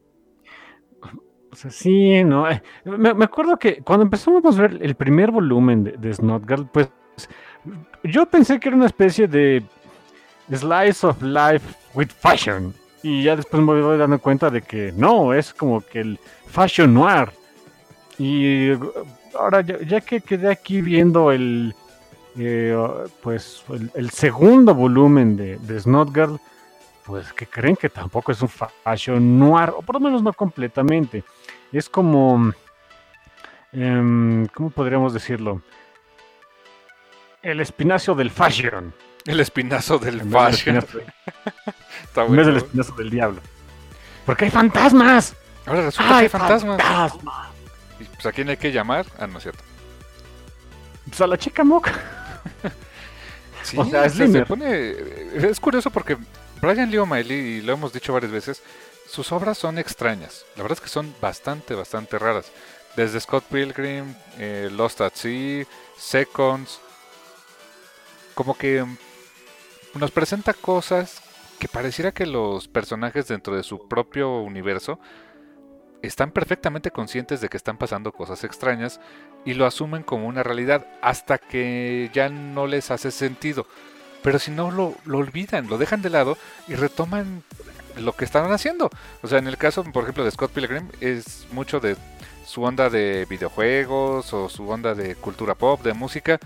O sea, sí, no. eh, Me, me acuerdo que cuando empezamos a ver el primer volumen de, de Snot Girl, pues yo pensé que era una especie de slice of life with fashion. Y ya después me voy dando cuenta de que no, es como que el fashion noir. Y ahora, ya, ya que quedé aquí viendo el, eh, pues, el, el segundo volumen de, de Snot Girl, pues que creen que tampoco es un fashion noir, o por lo menos no completamente. Es como, em, ¿cómo podríamos decirlo? El espinazo del fashion. El espinazo del En vez del fashion. espinazo- Está en bueno. vez del espinazo del diablo. Porque hay fantasmas. Ahora resulta que ¡Ay, hay fantasmas. fantasmas! Y, pues a quién hay que llamar. Ah, no es cierto. Pues a la chica moca. Sí, O sea, se, se Slimmer. pone. Es curioso porque Brian Lee O'Malley, y lo hemos dicho varias veces, sus obras son extrañas. La verdad es que son bastante, bastante raras. Desde Scott Pilgrim, eh, Lost at Sea, Seconds. Como que nos presenta cosas que pareciera que los personajes dentro de su propio universo están perfectamente conscientes de que están pasando cosas extrañas y lo asumen como una realidad hasta que ya no les hace sentido. Pero si no, lo, lo olvidan, lo dejan de lado y retoman lo que estaban haciendo. O sea, en el caso, por ejemplo, de Scott Pilgrim, es mucho de su onda de videojuegos o su onda de cultura pop, de música,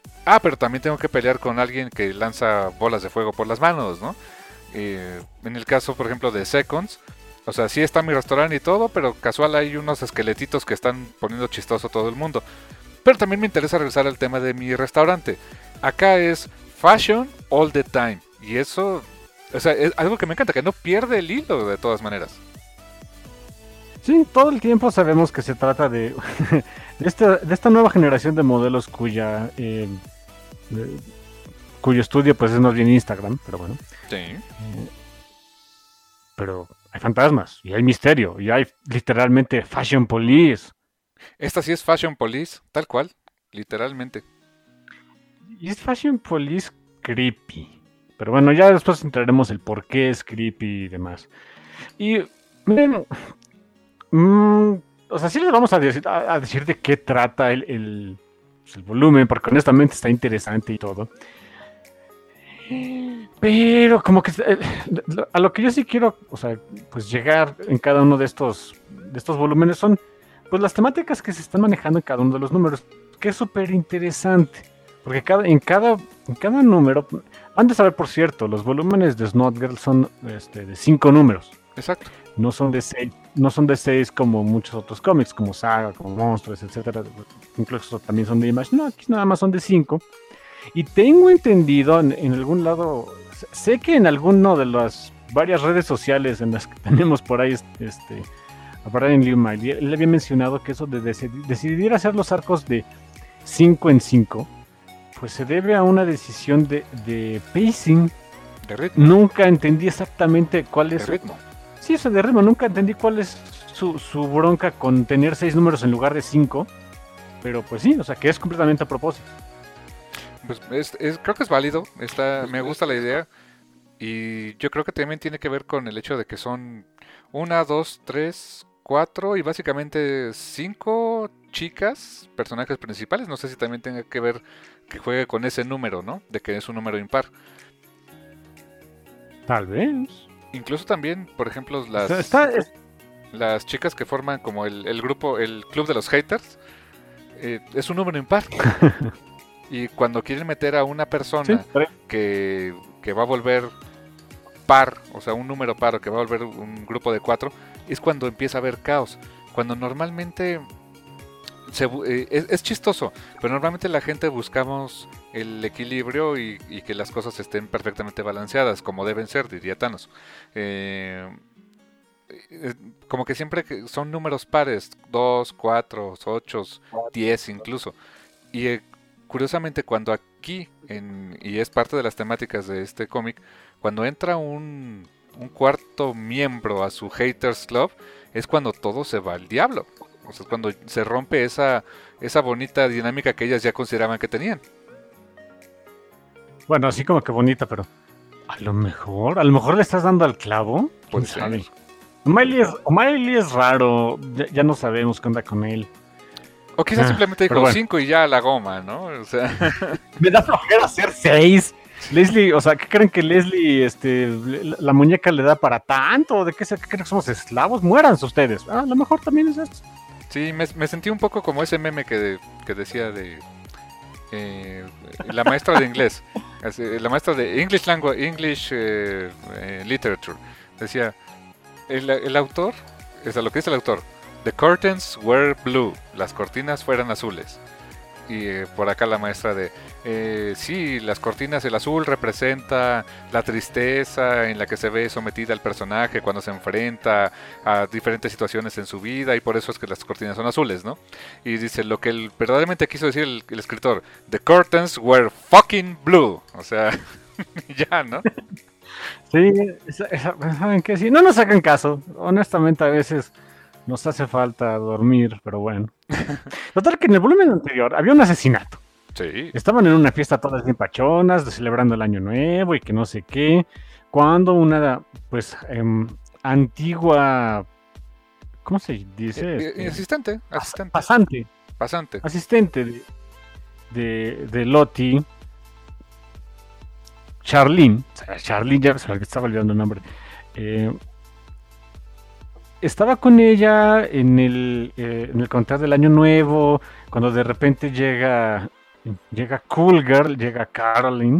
Ah, pero también tengo que pelear con alguien que lanza bolas de fuego por las manos, ¿no? Eh, en el caso, por ejemplo, de Seconds, o sea, sí está mi restaurante y todo, pero casual hay unos esqueletitos que están poniendo chistoso a todo el mundo. Pero también me interesa regresar al tema de mi restaurante. Acá es fashion all the time. Y eso, o sea, es algo que me encanta, que no pierde el hilo de todas maneras. Sí, todo el tiempo sabemos que se trata de, de, este, de esta nueva generación de modelos cuya eh, de, cuyo estudio pues es más bien Instagram, pero bueno. Sí. Eh, pero hay fantasmas, y hay misterio, y hay literalmente fashion police. Esta sí es fashion police, tal cual, literalmente. Y es fashion police creepy. Pero bueno, ya después entraremos el por qué es creepy y demás. Y miren, mmm, o sea, sí les vamos a decir, a, a decir de qué trata el, el, pues el volumen, porque honestamente está interesante y todo. Pero como que eh, a lo que yo sí quiero, o sea, pues llegar en cada uno de estos, de estos volúmenes son pues las temáticas que se están manejando en cada uno de los números, que es súper interesante. Porque cada, en, cada, en cada número, han de saber, por cierto, los volúmenes de Snot Girl son este, de cinco números. Exacto. No son de seis, no son de seis como muchos otros cómics, como Saga, como Monstruos, etcétera. Incluso también son de Image. No, aquí nada más son de cinco. Y tengo entendido en, en algún lado, sé que en alguno de las varias redes sociales en las que tenemos por ahí, este, a Brian Lee O'Malley, él había mencionado que eso de decidir, decidir hacer los arcos de cinco en cinco, pues se debe a una decisión de, de pacing. De ritmo. Nunca entendí exactamente cuál es. De ritmo. Sí, eso de ritmo. Nunca entendí cuál es su, su bronca con tener seis números en lugar de cinco. Pero pues sí, o sea, que es completamente a propósito. Pues es, es, creo que es válido. Está, me gusta la idea. Y yo creo que también tiene que ver con el hecho de que son una, dos, tres, cuatro y básicamente cinco chicas, personajes principales. No sé si también tenga que ver que juegue con ese número, ¿no? De que es un número impar. Tal vez. Incluso también, por ejemplo, las, está, está... las chicas que forman como el, el grupo, el club de los haters, eh, es un número impar. Y cuando quieren meter a una persona sí, que, que va a volver par, o sea, un número par, que va a volver un grupo de cuatro, es cuando empieza a haber caos. Cuando normalmente se, eh, es, es chistoso, pero normalmente la gente buscamos el equilibrio y, y que las cosas estén perfectamente balanceadas, como deben ser, diría Thanos. Eh, eh, como que siempre son números pares, dos, cuatro, ocho, diez incluso. Y eh, curiosamente cuando aquí, en, y es parte de las temáticas de este cómic, cuando entra un, un cuarto miembro a su Haters Club, es cuando todo se va al diablo. O sea, es cuando se rompe esa, esa bonita dinámica que ellas ya consideraban que tenían. Bueno, así como que bonita, pero a lo mejor, a lo mejor le estás dando al clavo. ¿Quién sabe? O'Malley es, O'Malley es raro, ya, ya no sabemos qué onda con él. O quizás ah, simplemente dijo cinco bueno. Y ya a la goma, ¿no? O sea... Me da flojera hacer seis. Leslie, o sea, ¿qué creen que Leslie, este, la, la muñeca le da para tanto? ¿De qué, qué creen que somos esclavos? Muéranse ustedes. Ah, a lo mejor también es esto. Sí, me, me sentí un poco como ese meme que, que decía de eh, la maestra de inglés, la maestra de English Language, English eh, eh, Literature. Decía, el, el autor, o sea, lo que dice el autor, the curtains were blue, las cortinas fueran azules. Y eh, por acá la maestra de, eh, sí, las cortinas, el azul representa la tristeza en la que se ve sometida el personaje cuando se enfrenta a diferentes situaciones en su vida y por eso es que las cortinas son azules, ¿no? Y dice, lo que el, verdaderamente quiso decir el, el escritor, the curtains were fucking blue, o sea, ya, ¿no? Sí, esa, esa, ¿saben qué? Sí, no nos hagan caso, honestamente a veces... Nos hace falta dormir, pero bueno. Total que en el volumen anterior había un asesinato. Sí. Estaban en una fiesta todas bien pachonas, celebrando el año nuevo y que no sé qué. Cuando una, pues, eh, antigua... ¿Cómo se dice? Eh, eh, asistente, asistente. Pasante. Pasante. Asistente de, de, de Lottie. Charlene. Charlene, ya se me estaba olvidando el nombre. Eh... Estaba con ella en el, eh, en el contar del año nuevo, cuando de repente llega llega Cool Girl, llega Caroline.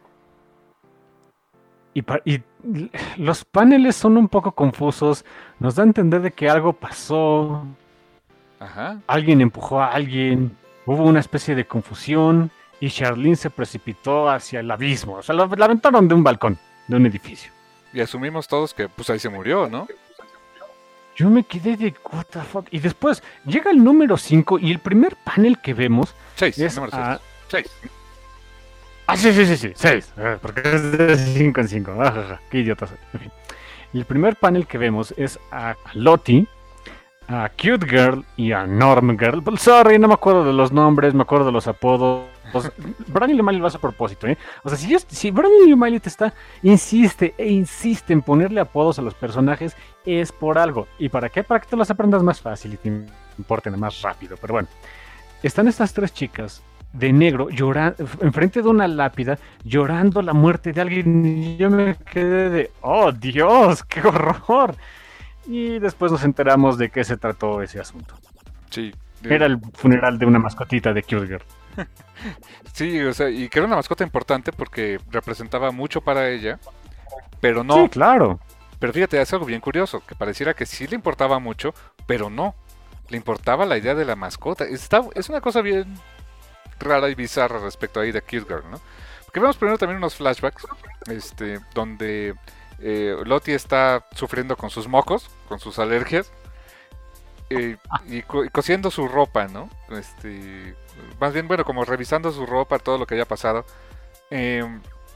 Y, pa- y l- los paneles son un poco confusos. Nos da a entender de que algo pasó. Ajá. Alguien empujó a alguien. Hubo una especie de confusión. Y Charlene se precipitó hacia el abismo. O sea, la, la aventaron de un balcón, de un edificio. Y asumimos todos que pues ahí se murió, ¿no? Yo me quedé de what the fuck. Y después llega el número cinco y el primer panel que vemos Seis, es número a... seis. Seis. Ah, sí, sí, sí, sí, seis. eh, Porque es de cinco en cinco. Ajaja, qué idiota soy. En fin. Y el primer panel que vemos es a Lottie, a Cute Girl y a Norm Girl. But sorry, no me acuerdo de los nombres, me acuerdo de los apodos. Brandon Lee O'Malley lo hace a propósito, ¿eh? O sea, si, yo, si Brandon Lee O'Malley te está, insiste e insiste en ponerle apodos a los personajes, es por algo. ¿Y para qué? Para que te los aprendas más fácil y te importen más rápido. Pero bueno, están estas tres chicas de negro llorando enfrente de una lápida, llorando la muerte de alguien. Y yo me quedé de, oh Dios, qué horror. Y después nos enteramos de qué se trató ese asunto. Sí. Era el funeral de una mascotita de Cute Girl. Sí, o sea, y que era una mascota importante porque representaba mucho para ella, pero no. Sí, claro. Pero fíjate, es algo bien curioso, que pareciera que sí le importaba mucho, pero no. Le importaba la idea de la mascota. Está, es una cosa bien rara y bizarra respecto ahí de Cute Girl, ¿no? Porque vemos primero también unos flashbacks, este, donde eh, Lottie está sufriendo con sus mocos, con sus alergias, eh, y, co- y cosiendo su ropa, ¿no? Este, más bien, bueno, como revisando su ropa, todo lo que haya pasado. Eh,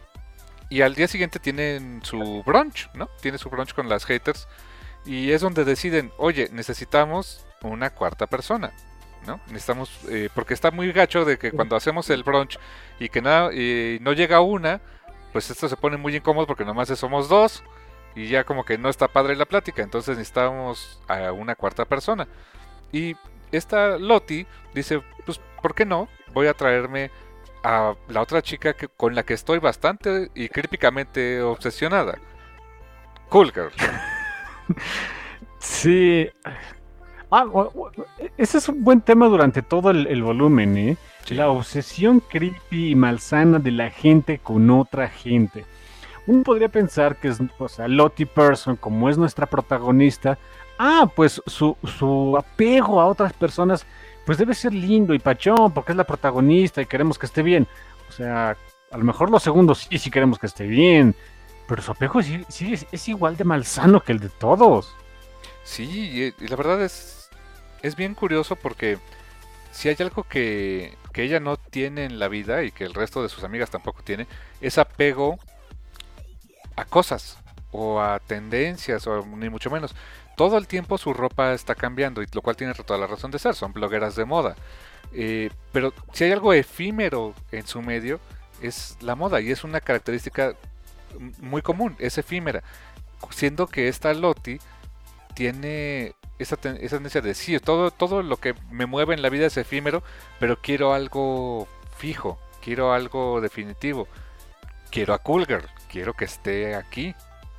y al día siguiente tienen su brunch, ¿no? Tiene su brunch con las haters. Y es donde deciden, oye, necesitamos una cuarta persona, ¿no? Necesitamos, eh, porque está muy gacho de que cuando hacemos el brunch y que nada, y no llega una, pues esto se pone muy incómodo porque nomás somos dos y ya como que no está padre la plática, entonces necesitamos a una cuarta persona. Y esta Lottie dice, pues, ¿por qué no? Voy a traerme a la otra chica que, con la que estoy bastante y críticamente obsesionada. Cool Girl. Sí. Ah, o- o- ese es un buen tema durante todo el, el volumen, ¿eh? Sí. La obsesión creepy y malsana de la gente con otra gente. Uno podría pensar que es, o sea, Lottie Person, como es nuestra protagonista, ah, pues su, su apego a otras personas, pues debe ser lindo y pachón, porque es la protagonista y queremos que esté bien. O sea, a lo mejor los segundos sí, sí queremos que esté bien, pero su apego sí, sí es, es igual de malsano que el de todos. Sí, y, y la verdad es, es bien curioso porque si hay algo que, que ella no tiene en la vida y que el resto de sus amigas tampoco tiene, es apego a cosas o a tendencias, o ni mucho menos. Todo el tiempo su ropa está cambiando, y lo cual tiene toda la razón de ser, son blogueras de moda. Eh, pero si hay algo efímero en su medio, es la moda, y es una característica m- muy común, es efímera. Siendo que esta Lottie tiene esa, ten- esa tendencia de sí, todo, todo lo que me mueve en la vida es efímero, pero quiero algo fijo, quiero algo definitivo. Quiero a Cool Girl, quiero que esté aquí.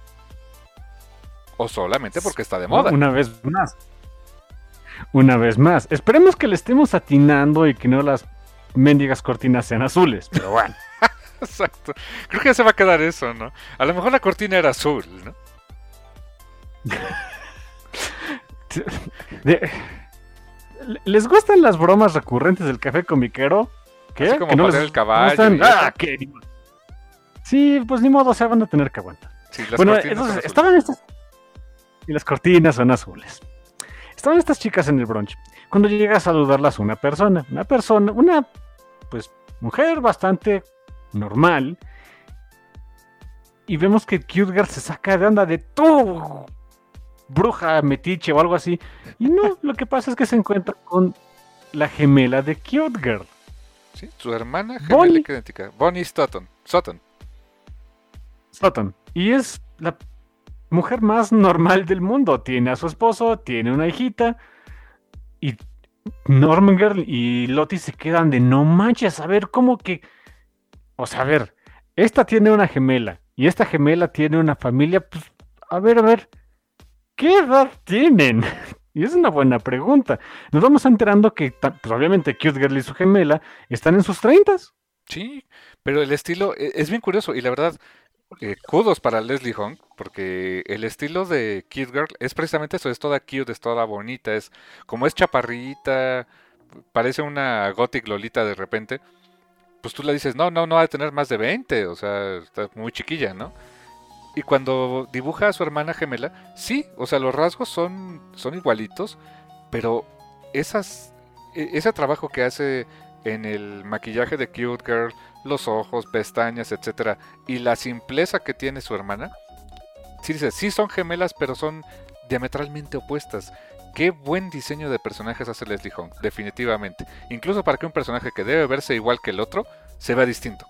O solamente porque está de moda. Una vez más. Una vez más. Esperemos que le estemos atinando y que no las mendigas cortinas sean azules. Pero bueno. Exacto. Creo que ya se va a quedar eso, ¿no? A lo mejor la cortina era azul, ¿no? De- ¿Les gustan las bromas recurrentes del café comiquero? ¿Qué? Así como ¿Que no patear les el caballo gustan? y eso. Ah, ¿qué? Sí, pues ni modo, o sea, van a tener que aguantar. Sí, las Bueno, cortinas son entonces, azules. estaban estas... Y las cortinas son azules. Estaban estas chicas en el brunch. Cuando llega a saludarlas una persona. Una persona, una, pues, mujer bastante normal. Y vemos que Cute Girl se saca de onda de tú, bruja, metiche o algo así. Y no, lo que pasa es que se encuentra con la gemela de Cute Girl. Sí, su hermana Bonnie. gemela idéntica. Bonnie Sutton. Sutton. Sutton. Y es la mujer más normal del mundo. Tiene a su esposo, tiene una hijita. Y Norman Girl y Lottie se quedan de no manches, a ver, ¿cómo que? O sea, a ver, esta tiene una gemela y esta gemela tiene una familia. Pues, a ver, a ver, ¿qué edad tienen? Y es una buena pregunta. Nos vamos enterando que, pues, obviamente, Cute Girl y su gemela están en sus treintas. Sí, pero el estilo e- es bien curioso y la verdad, eh, kudos para Leslie Hong, porque el estilo de Kid Girl es precisamente eso, es toda cute, es toda bonita, es como es chaparrita, parece una gothic lolita de repente, pues tú le dices, no, no, no va a tener más de veinte, o sea, está muy chiquilla, ¿no? Y cuando dibuja a su hermana gemela, sí, o sea, los rasgos son, son igualitos, pero esas, e- ese trabajo que hace en el maquillaje de Cute Girl, los ojos, pestañas, etcétera, y la simpleza que tiene su hermana, sí dices, sí son gemelas, pero son diametralmente opuestas. Qué buen diseño de personajes hace Leslie Hong, definitivamente. Incluso para que un personaje que debe verse igual que el otro, se vea distinto.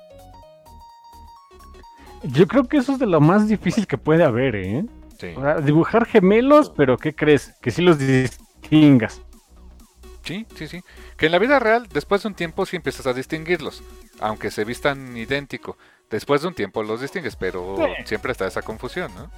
Yo creo que eso es de lo más difícil que puede haber, ¿eh? Sí. O sea, dibujar gemelos, pero ¿qué crees? Que sí los distingas. Sí, sí, sí. Que en la vida real, después de un tiempo, sí empiezas a distinguirlos. Aunque se vistan idéntico. Después de un tiempo los distingues, pero Sí. siempre está esa confusión, ¿no?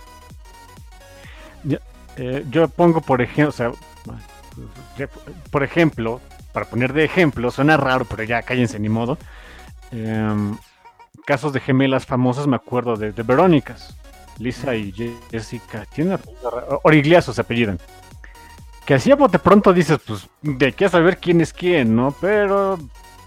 Yo, eh, yo pongo, por ejemplo, o sea, de- por ejemplo, para poner de ejemplo, suena raro, pero ya cállense ni modo. em, casos de gemelas famosas, me acuerdo de, de Verónicas, Lisa y Jessica, tiene un apellido raro, Origliazo se apellidan. Que así a bote pronto dices, pues, de qué saber quién es quién, ¿no? Pero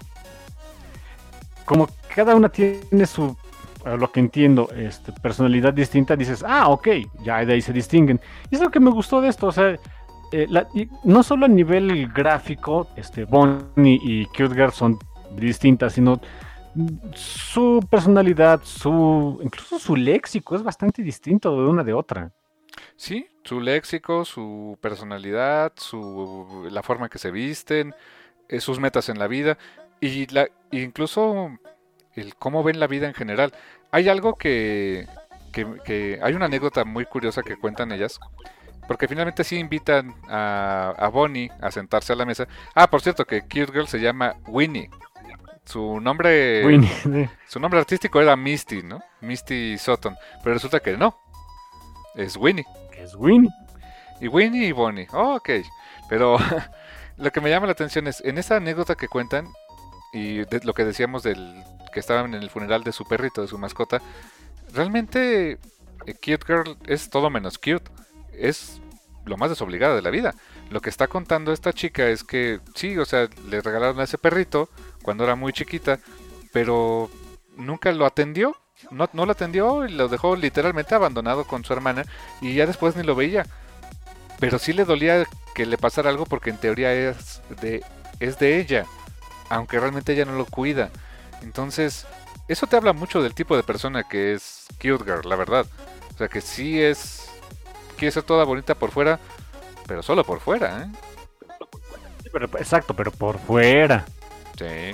como cada una tiene su, a lo que entiendo, este, personalidad distinta, dices, ah, ok, ya de ahí se distinguen. Y es lo que me gustó de esto, o sea, eh, la- y no solo a nivel gráfico, este, Bonnie y Cute Girl son distintas, sino mm, su personalidad, su, incluso su léxico es bastante distinto de una de otra. Sí, su léxico, su personalidad, su la forma en que se visten, eh, sus metas en la vida y la incluso el cómo ven la vida en general. Hay algo que, que, que- hay una anécdota muy curiosa que cuentan ellas, porque finalmente sí invitan a, a Bonnie a sentarse a la mesa. Ah, por cierto, que Cute Girl se llama Winnie. Su nombre, Winnie, su nombre artístico era Misty, ¿no? Misty Sutton, pero resulta que no, es Winnie. que es Winnie. Y Winnie y Bonnie. Oh, ok. Pero lo que me llama la atención es, en esa anécdota que cuentan, y de lo que decíamos del que estaban en el funeral de su perrito, de su mascota, realmente eh, Cute Girl es todo menos cute. Es lo más desobligada de la vida. Lo que está contando esta chica es que, sí, o sea, le regalaron a ese perrito cuando era muy chiquita, pero nunca lo atendió. No, no lo atendió y lo dejó literalmente abandonado con su hermana y ya después ni lo veía. Pero sí le dolía que le pasara algo porque en teoría es de, es de ella, aunque realmente ella no lo cuida. Entonces, eso te habla mucho del tipo de persona que es Cute Girl, la verdad. O sea, que sí es... quiere ser toda bonita por fuera, pero solo por fuera, ¿eh? Sí, pero- exacto, pero por fuera. Sí.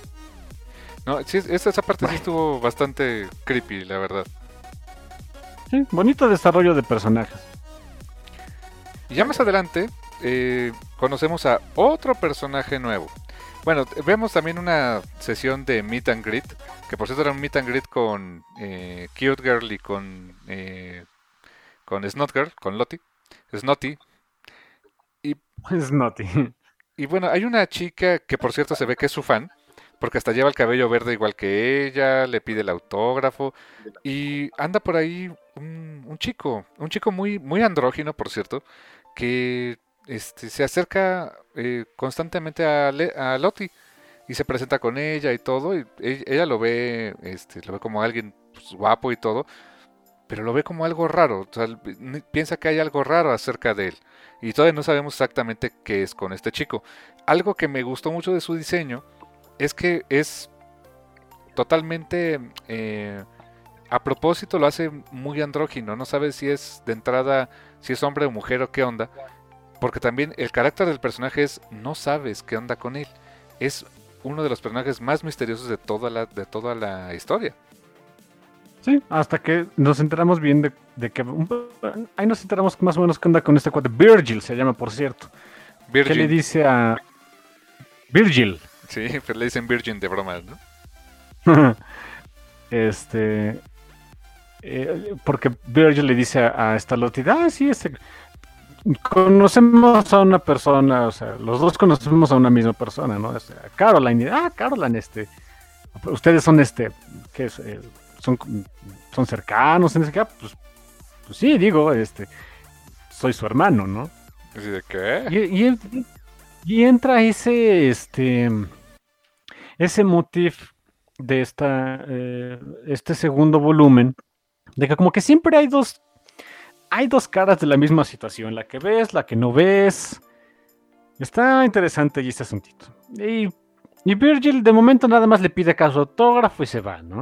No, sí, esa, esa parte sí estuvo bastante creepy, la verdad. Sí, bonito desarrollo de personajes. Y ya más adelante eh, conocemos a otro personaje nuevo. Bueno, t- vemos también una sesión de Meet and Greet, que por cierto era un Meet and Greet con eh, Cute Girl y con, eh, con Snot Girl, con Lottie, Snotty. Y, Es naughty. y bueno, hay una chica que por cierto se ve que es su fan, porque hasta lleva el cabello verde igual que ella, le pide el autógrafo y anda por ahí un, un chico, un chico muy, muy andrógino, por cierto, que este, se acerca eh, constantemente a, Le- a Lottie y se presenta con ella y todo, y e- ella lo ve, este, lo ve como alguien pues, guapo y todo, pero lo ve como algo raro, o sea, n- piensa que hay algo raro acerca de él y todavía no sabemos exactamente qué es con este chico. Algo que me gustó mucho de su diseño es que es totalmente eh, a propósito, lo hace muy andrógino, no sabes si es de entrada, si es hombre o mujer o qué onda, porque también el carácter del personaje es, no sabes qué onda con él, es uno de los personajes más misteriosos de toda la, de toda la historia. Sí, hasta que nos enteramos bien de, de que... un- ahí nos enteramos más o menos qué onda con este cuate. Virgil se llama, por cierto. ¿Qué le Virgin, dice a... Virgil. sí, pero le dicen Virgin de bromas, ¿no? este... eh, porque Virgil le dice a, a esta Lottie, ah, sí, este... conocemos a una persona, o sea, los dos conocemos a una misma persona, ¿no? O sea, Caroline, y, ah, Caroline, este, ustedes son, este, ¿qué es? Eh, son, son cercanos, en ese caso, pues, pues sí, digo, este, soy su hermano, ¿no? ¿Así de qué? Y, y, y entra ese, este, ese motif de esta, eh, este segundo volumen, de que como que siempre hay dos, hay dos caras de la misma situación, la que ves, la que no ves. Está interesante y este asuntito. Y, y Virgil de momento nada más le pide acá su autógrafo y se va, ¿no?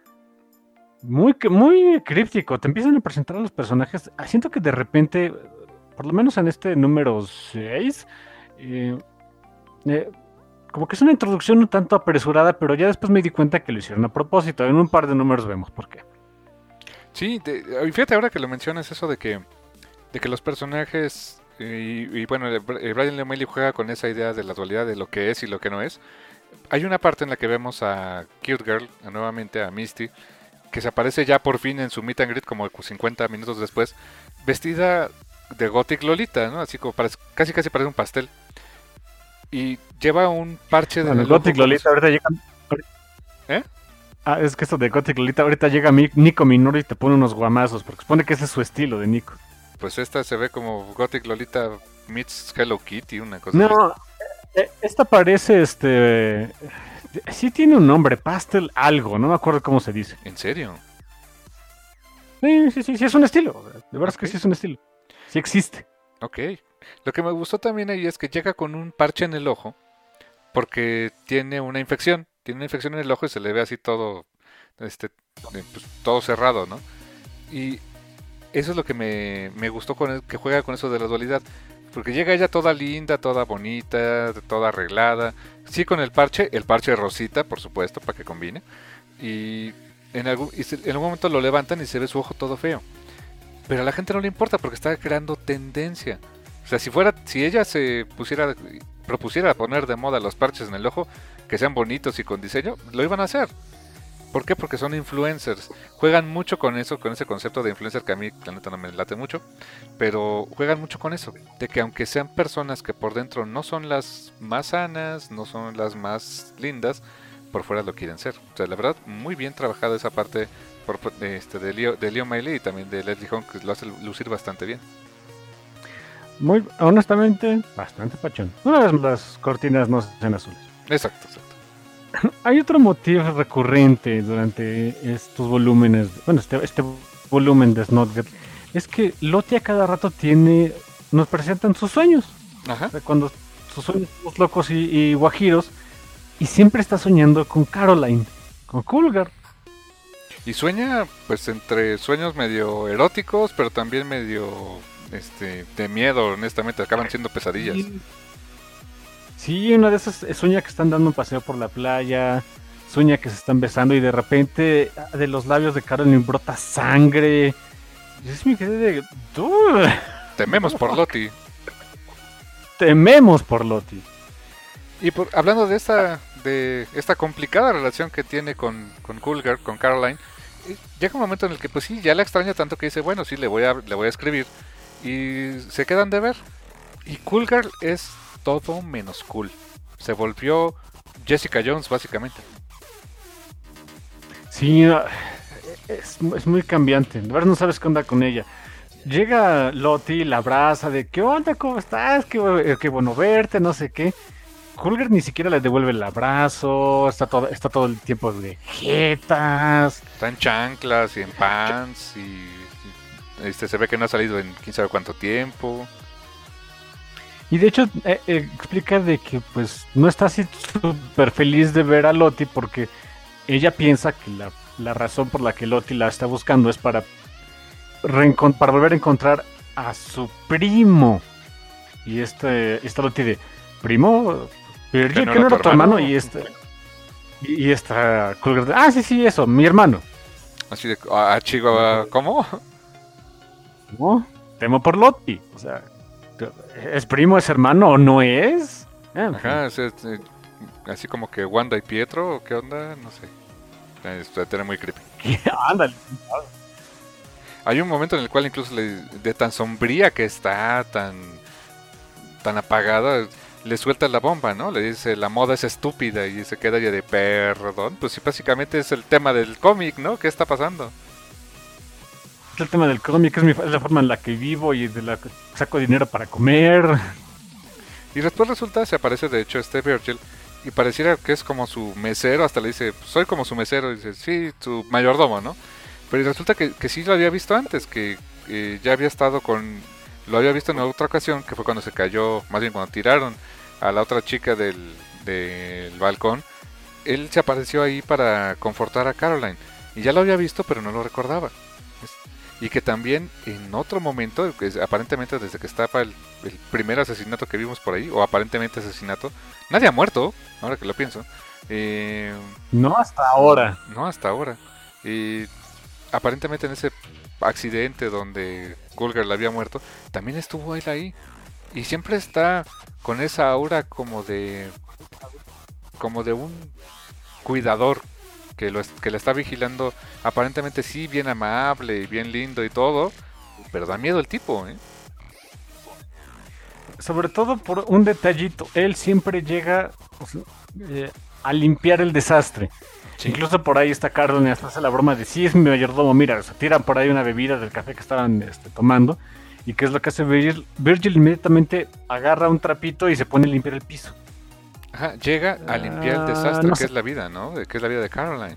Muy, muy críptico, te empiezan a presentar a los personajes. Siento que de repente, por lo menos en este número seis, eh, eh, como que es una introducción un tanto apresurada, pero ya después me di cuenta que lo hicieron a propósito. En un par de números vemos por qué. Sí, de, fíjate ahora que lo mencionas eso de que, de que los personajes, y, y bueno, Brian Lee O'Malley juega con esa idea de la dualidad de lo que es y lo que no es. Hay una parte en la que vemos a Cute Girl, a, nuevamente a Misty, que se aparece ya por fin en su meet and greet como cincuenta minutos después, vestida de Gothic Lolita, ¿no? Así como parece, casi casi parece un pastel. Y lleva un parche de... Bueno, Gothic Lolita ahorita llega... ¿Eh? Ah, es que esto de Gothic Lolita ahorita llega Nico Minoru y te pone unos guamazos, porque supone que ese es su estilo de Nico. Pues esta se ve como Gothic Lolita meets Hello Kitty, una cosa no, así. No, esta parece, este... Sí tiene un nombre, Pastel algo, no me acuerdo cómo se dice. ¿En serio? Sí, sí, sí, sí es un estilo, de verdad okay. Es que sí es un estilo. Sí existe. Ok. Lo que me gustó también ahí es que llega con un parche en el ojo, porque tiene una infección. Tiene una infección en el ojo y se le ve así todo, este, pues, todo cerrado, ¿no? Y eso es lo que me, me gustó con el, que juega con eso de la dualidad. Porque llega ella toda linda, toda bonita, toda arreglada. Sí, con el parche, el parche rosita, por supuesto, para que combine. Y en algún, y se, en algún momento lo levantan y se ve su ojo todo feo. Pero a la gente no le importa porque está creando tendencia. O sea, si fuera, si ella se pusiera, propusiera poner de moda los parches en el ojo, que sean bonitos y con diseño, lo iban a hacer. ¿Por qué? Porque son influencers. Juegan mucho con eso, con ese concepto de influencer que a mí, la neta, no me late mucho. Pero juegan mucho con eso. De que aunque sean personas que por dentro no son las más sanas, no son las más lindas, por fuera lo quieren ser. O sea, la verdad, muy bien trabajada esa parte por, de, este, de, Leo, de Lee O'Malley y también de Leslie Hong, que lo hace lucir bastante bien. Muy, honestamente, bastante pachón. Una vez las cortinas no sean azules. Exacto, exacto. Hay otro motivo recurrente durante estos volúmenes, bueno, este, este volumen de Snotgirl, es que Lottie a cada rato tiene, nos presentan sus sueños. Ajá. O sea, cuando sus sueños son locos y, y guajiros, y siempre está soñando con Caroline, con Cool Girl. Y sueña, pues, entre sueños medio eróticos, pero también medio, este, de miedo, honestamente, acaban siendo pesadillas. Sí. Sí, una de esas sueña que están dando un paseo por la playa, sueña que se están besando y de repente de los labios de Caroline brota sangre. Yo sí me quedé de... ¡Duh! Tememos por Lottie. Tememos por Lottie. Y por, hablando de esta de esta complicada relación que tiene con, con Cool Girl, con Caroline, llega un momento en el que pues sí, ya la extraña tanto que dice, bueno, sí, le voy a, le voy a escribir. Y se quedan de ver. Y Cool Girl es... todo menos cool. Se volvió Jessica Jones, básicamente. Sí, es, es muy cambiante. De verdad no sabes qué onda con ella. Llega Lottie, la abraza de ¿qué onda? ¿Cómo estás? Qué, qué bueno verte, no sé qué. Kulger ni siquiera le devuelve el abrazo. Está todo, está todo el tiempo de jetas. Está en chanclas y en pants. Y, y este, se ve que no ha salido en quién sabe cuánto tiempo. Y de hecho eh, eh, explica de que pues no está así súper feliz de ver a Lottie porque ella piensa que la, la razón por la que Lottie la está buscando es para, reencont- para volver a encontrar a su primo. Y este, esta Lottie de, ¿primo? Pero yo que no era tu hermano. Y este, y, y esta, ah, sí, sí, eso, mi hermano. Así de, ah, chico, ¿cómo? No, temo por Lottie, o sea... ¿Es primo, es hermano o no es? Ah, ajá, es, es, es, así como que Wanda y Pietro, ¿o qué onda? No sé. Esto era muy creepy. Ándale. Hay un momento en el cual incluso le, de tan sombría que está, tan, tan apagada, le suelta la bomba, ¿no? Le dice, la moda es estúpida y se queda ya de perdón. Pues sí, básicamente es el tema del cómic, ¿no? ¿Qué está pasando? Es el tema del cómic, es, mi, es la forma en la que vivo y de la que saco dinero para comer. Y después resulta, se aparece de hecho este Virgil y pareciera que es como su mesero, hasta le dice, soy como su mesero, y dice, sí, su mayordomo, ¿no? Pero resulta que, que sí lo había visto antes, que eh, ya había estado con, lo había visto en otra ocasión, que fue cuando se cayó, más bien cuando tiraron a la otra chica del, del balcón. Él se apareció ahí para confortar a Caroline, y ya lo había visto, pero no lo recordaba. Y que también en otro momento, que aparentemente desde que estaba el, el primer asesinato que vimos por ahí, o aparentemente asesinato, nadie ha muerto, ahora que lo pienso. Eh, no hasta ahora. No hasta ahora. Y aparentemente en ese accidente donde Kulgar le había muerto, también estuvo él ahí. Y siempre está con esa aura como de... como de un cuidador que lo que le está vigilando, aparentemente sí, bien amable y bien lindo y todo, pero da miedo el tipo, ¿eh? Sobre todo por un detallito, él siempre llega pues, eh, a limpiar el desastre. Sí. Incluso por ahí está Caroline, hasta hace la broma de sí, es mi mayordomo, mira, se tiran por ahí una bebida del café que estaban este, tomando, y qué es lo que hace Virgil, Virgil inmediatamente agarra un trapito y se pone a limpiar el piso. Ajá, llega a limpiar el desastre, uh, no que sé. Es la vida, ¿no? Que es la vida de Caroline.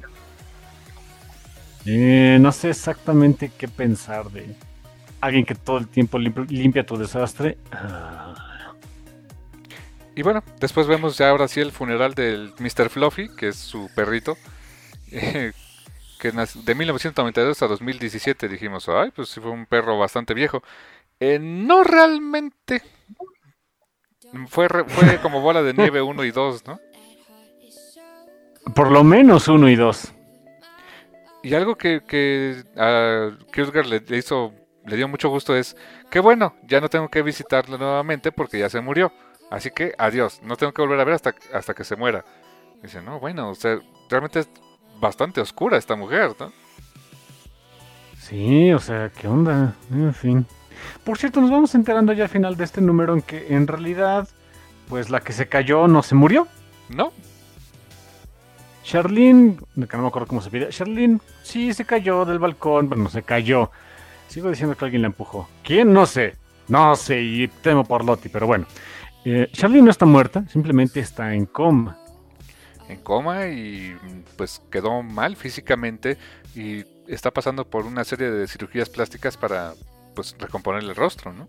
Eh, no sé exactamente qué pensar de alguien que todo el tiempo limp- limpia tu desastre. Uh. Y bueno, después vemos ya ahora sí el funeral del mister Fluffy, que es su perrito, eh, que de mil novecientos noventa y dos a dos mil diecisiete dijimos, ay, pues sí fue un perro bastante viejo. Eh, no realmente... Fue, fue como Bola de Nieve uno y dos, ¿no? Por lo menos uno y dos. Y algo que, que a Kulgar le, le hizo, le dio mucho gusto es que bueno, ya no tengo que visitarlo nuevamente porque ya se murió. Así que adiós, no tengo que volver a ver hasta, hasta que se muera. Dice, no, bueno, o sea, realmente es bastante oscura esta mujer, ¿no? Sí, o sea, ¿qué onda? En fin. Por cierto, nos vamos enterando ya al final de este número en que en realidad, pues la que se cayó no se murió. No. Charlene, que no me acuerdo cómo se pide. Charlene, sí, se cayó del balcón, pero no se cayó. Sigo diciendo que alguien la empujó. ¿Quién? No sé. No sé, y temo por Lottie, pero bueno. Eh, Charlene no está muerta, simplemente está en coma. En coma y pues quedó mal físicamente y está pasando por una serie de cirugías plásticas para... pues recomponer el rostro, ¿no?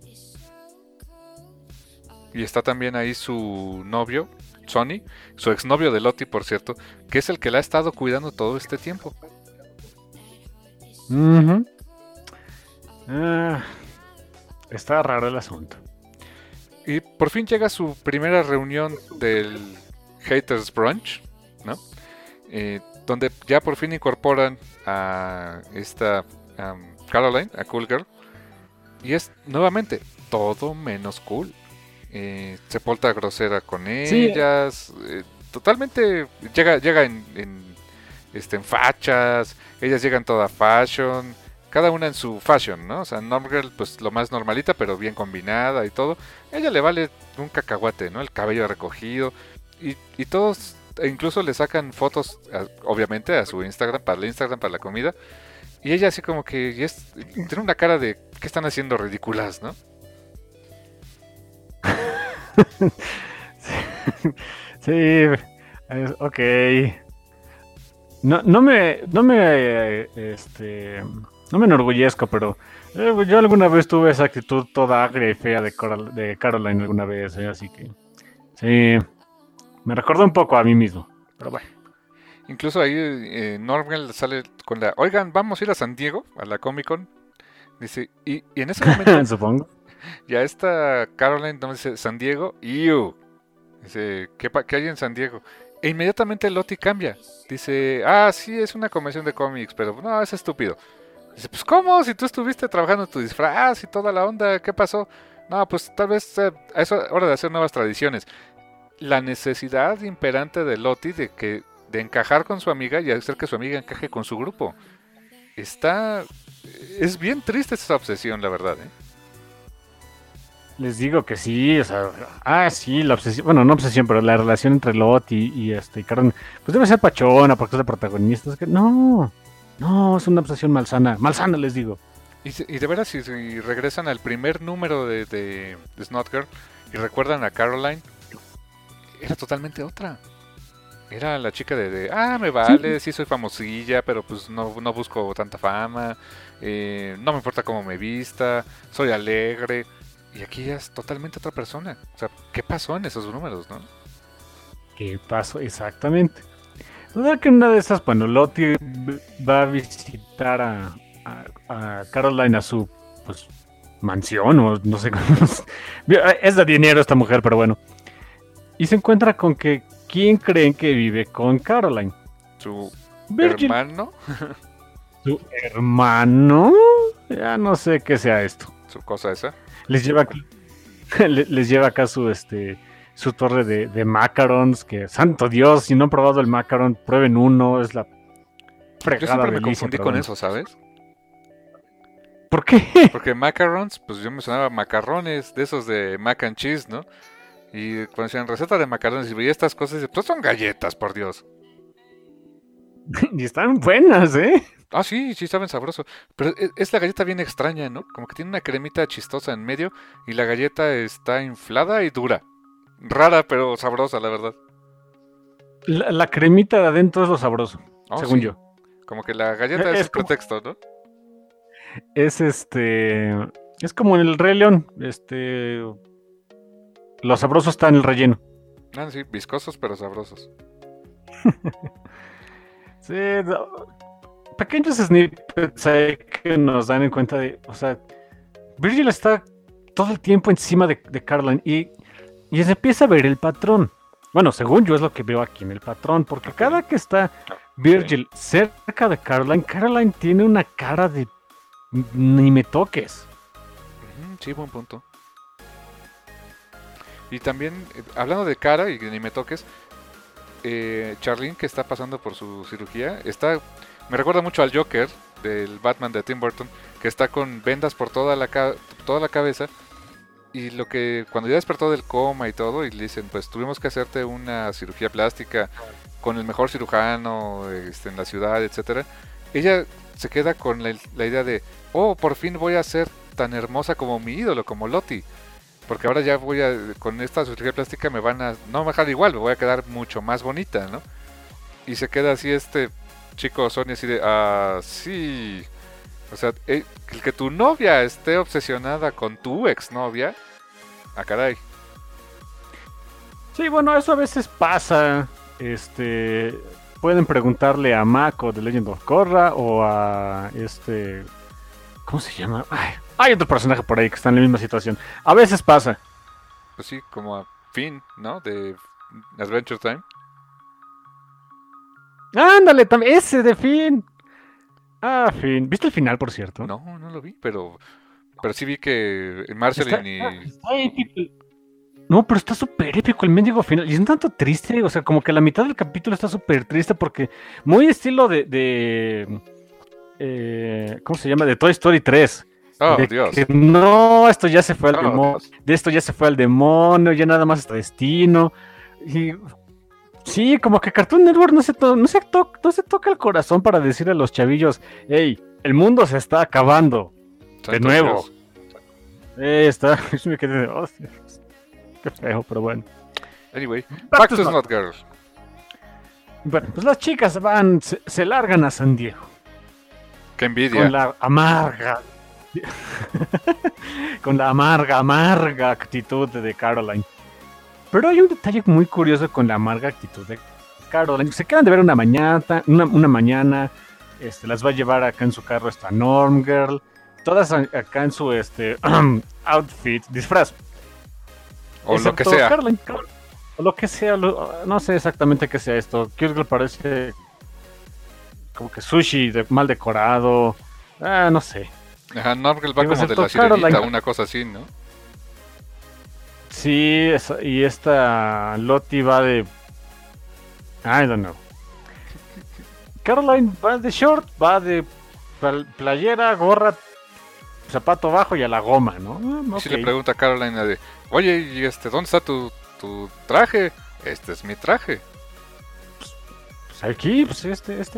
Y está también ahí su novio, Sonny, su exnovio de Lottie, por cierto, que es el que la ha estado cuidando todo este tiempo. Uh-huh. Ah, está raro el asunto. Y por fin llega su primera reunión del Haters Brunch, ¿no? Eh, donde ya por fin incorporan a esta um, Caroline, a Cool Girl. Y es nuevamente todo menos cool. Eh, se porta grosera con ellas. Sí. Eh, totalmente llega, llega en, en, este, en fachas. Ellas llegan toda fashion. Cada una en su fashion, ¿no? O sea, Normgirl, pues lo más normalita, pero bien combinada y todo. A ella le vale un cacahuate, ¿no? El cabello recogido. Y, y todos, e incluso le sacan fotos, a, obviamente, a su Instagram, para el Instagram, para la comida. Y ella así como que es, tiene una cara de ¿qué están haciendo ridículas, no? sí, ok. No, no me, no me, este, no me enorgullezco, pero eh, yo alguna vez tuve esa actitud toda agria y fea de, Coral, de Caroline alguna vez, eh, así que sí, me recordó un poco a mí mismo, pero bueno. Incluso ahí eh, Norman sale con la, oigan, vamos a ir a San Diego, a la Comic Con. Dice, y, y en ese momento, supongo. Ya está Caroline, no dice San Diego, ¡Ew! Dice, ¿qué, ¿qué hay en San Diego? E inmediatamente Lottie cambia. Dice, ah, sí, es una convención de cómics, pero no, es estúpido. Dice, pues ¿cómo? Si tú estuviste trabajando en tu disfraz y toda la onda, ¿qué pasó? No, pues tal vez eh, es hora de hacer nuevas tradiciones. La necesidad imperante de Lottie de que de encajar con su amiga y hacer que su amiga encaje con su grupo. Está Es bien triste esa obsesión, la verdad, ¿eh? Les digo que sí, o sea, ah, sí, la obsesión, bueno, no obsesión, pero la relación entre Lot y, y este, y Caroline, pues debe ser pachona porque es la protagonista. Es que no, no, es una obsesión malsana, malsana les digo. Y, si- y de veras, si, si regresan al primer número de, de, de Snot Girl y recuerdan a Caroline, era totalmente otra. Era la chica de, de, ah, me vale, sí soy famosilla, pero pues no, no busco tanta fama, eh, no me importa cómo me vista, soy alegre. Y aquí ya es totalmente otra persona. O sea, ¿qué pasó en esos números, no? ¿Qué pasó? Exactamente. Total que una de esas, bueno, Lottie va a visitar a, a, a Caroline a su, pues, mansión o no sé cómo. Es de dinero esta mujer, pero bueno. Y se encuentra con que, ¿quién creen que vive con Caroline? Su Virgil. hermano, ¿Su hermano? Ya no sé qué sea esto. su cosa esa. Les lleva acá, le- les lleva acá su este su torre de, de macarons, que santo Dios, si no han probado el macaron, prueben uno, es la Yo fregada siempre me delicia, confundí pero con bueno. eso, ¿sabes? ¿Por qué? Porque macarons, pues yo me sonaba macarrones, de esos de mac and cheese, ¿no? Y cuando decían receta de macarrones y veía estas cosas, y, pues son galletas, por Dios. Y están buenas, ¿eh? Ah, sí, sí, saben sabroso. Pero es, es la galleta bien extraña, ¿no? Como que tiene una cremita chistosa en medio y la galleta está inflada y dura. Rara, pero sabrosa, la verdad. La, la cremita de adentro es lo sabroso, Oh, según sí. yo. Como que la galleta Es es el como- pretexto, ¿no? Es este es como en el Rey León, este lo sabroso está en el relleno. Ah, sí, viscosos pero sabrosos. Sí, no, pequeños snippets ahí que nos dan en cuenta de, o sea, Virgil está todo el tiempo encima de, de Caroline y, y se empieza a ver el patrón. Bueno, según yo es lo que veo aquí en el patrón, porque Ok. cada que está Virgil cerca de Caroline, Caroline tiene una cara de ni me toques. Ujú, sí, buen punto. Y también, eh, hablando de cara y que ni me toques, eh, Charlene, que está pasando por su cirugía, está, me recuerda mucho al Joker del Batman de Tim Burton, que está con vendas por toda la, ca- toda la cabeza. Y lo que, cuando ya despertó del coma y todo, y le dicen, pues tuvimos que hacerte una cirugía plástica con el mejor cirujano este, en la ciudad, etcétera. Ella se queda con la, la idea de, oh, por fin voy a ser tan hermosa como mi ídolo, como Lottie. Porque ahora ya voy a, con esta cirugía plástica me van a, no me dejar igual, me voy a quedar mucho más bonita, ¿no? Y se queda así este chico Sony así de, ah, sí. O sea, eh, el que tu novia esté obsesionada con tu exnovia, ah, caray. Sí, bueno, eso a veces pasa. Este, pueden preguntarle a Mako de Legend of Korra o a este, ¿cómo se llama? Ay, hay otro personaje por ahí que está en la misma situación. A veces pasa. Pues sí, como a Finn, ¿no? De Adventure Time. Ándale, también ese de Finn. Ah, Finn. ¿Viste el final, por cierto? No, no lo vi, pero pero sí vi que Marceline y... Está, está épico. No, pero está súper épico el mendigo final. Y es un tanto triste, o sea, como que la mitad del capítulo está súper triste porque muy estilo de... de eh, ¿cómo se llama? De Toy Story tres. Oh, De Dios. que no, esto ya se fue al Oh, demonio. Dios. De esto ya se fue al demonio, ya nada más está destino. Y sí, como que Cartoon Network no se, to- no, se to- no se toca el corazón para decirle a los chavillos, hey, el mundo se está acabando. De Santo nuevo. Dios. Eh, está. Yo me quedé de, oh, Dios, qué feo, pero bueno. Anyway, Back back to to Snot. Snot Girl. Bueno, pues las chicas van, se, se largan a San Diego Qué envidia. con la amarga, con la amarga, amarga actitud de Caroline. Pero hay un detalle muy curioso con la amarga actitud de Caroline. Se quedan de ver una mañana, una, una mañana, este, las va a llevar acá en su carro esta Norm Girl, todas a- acá en su este outfit, disfraz. O lo que Excepto sea. Caroline, o lo que sea, lo- no sé exactamente qué sea esto. Cute Girl parece como que sushi de, mal decorado. Ah, no sé. Ajá, Norgel va Digo, como de excepto la sirenita, Caroline. una cosa así, ¿no? Sí, esa- y esta Lottie va de... I don't know. Caroline va de short, va de pl- playera, gorra, zapato bajo y a la goma, ¿no? Y Ah, si ok. le pregunta a Caroline de, oye, ¿y este, dónde está tu, tu traje? Este es mi traje. Pues aquí, pues este, este.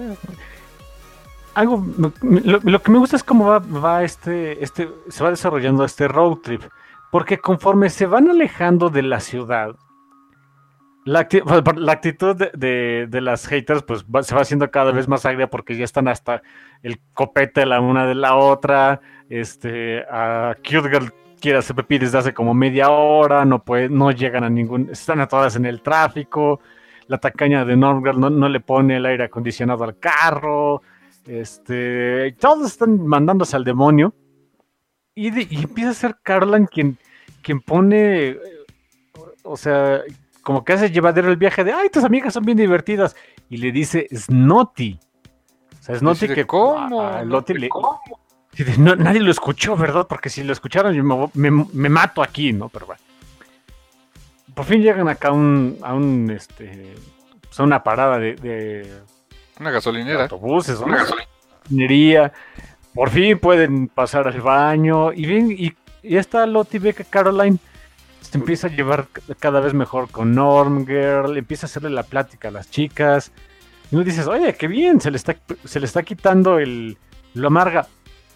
Algo, lo, lo que me gusta es cómo va, va este, este, se va desarrollando este road trip. Porque conforme se van alejando de la ciudad, la, acti- la actitud de, de- de las haters pues va- se va haciendo cada vez más agria porque ya están hasta el copete la una de la otra. Este, a Cute Girl quiere hacer pipí desde hace como media hora, no puede, no llegan a ningún, están atoradas en el tráfico. La tacaña de Norm Girl no, no le pone el aire acondicionado al carro. Este, todos están mandándose al demonio. Y, de- y empieza a ser Caroline quien, quien pone, eh, o sea, como que hace llevadero el viaje de, ay, tus amigas son bien divertidas. Y le dice Snotty. O sea, Snotty Dice, que ¿cómo? a- a ¿No? Lottie le- y de, "No, nadie lo escuchó, ¿verdad? Porque si lo escucharon yo me, me- me mato aquí, ¿no? Pero bueno. Por fin llegan acá a un, a un, este, pues, a una parada de, de Una gasolinera. autobuses, una gasolinería. Por fin pueden pasar al baño. Y bien, y, y esta Lottie ve que Caroline se empieza a llevar cada vez mejor con Norm Girl, empieza a hacerle la plática a las chicas. Y no dices, oye, qué bien, se le está, se le está quitando el, lo amarga.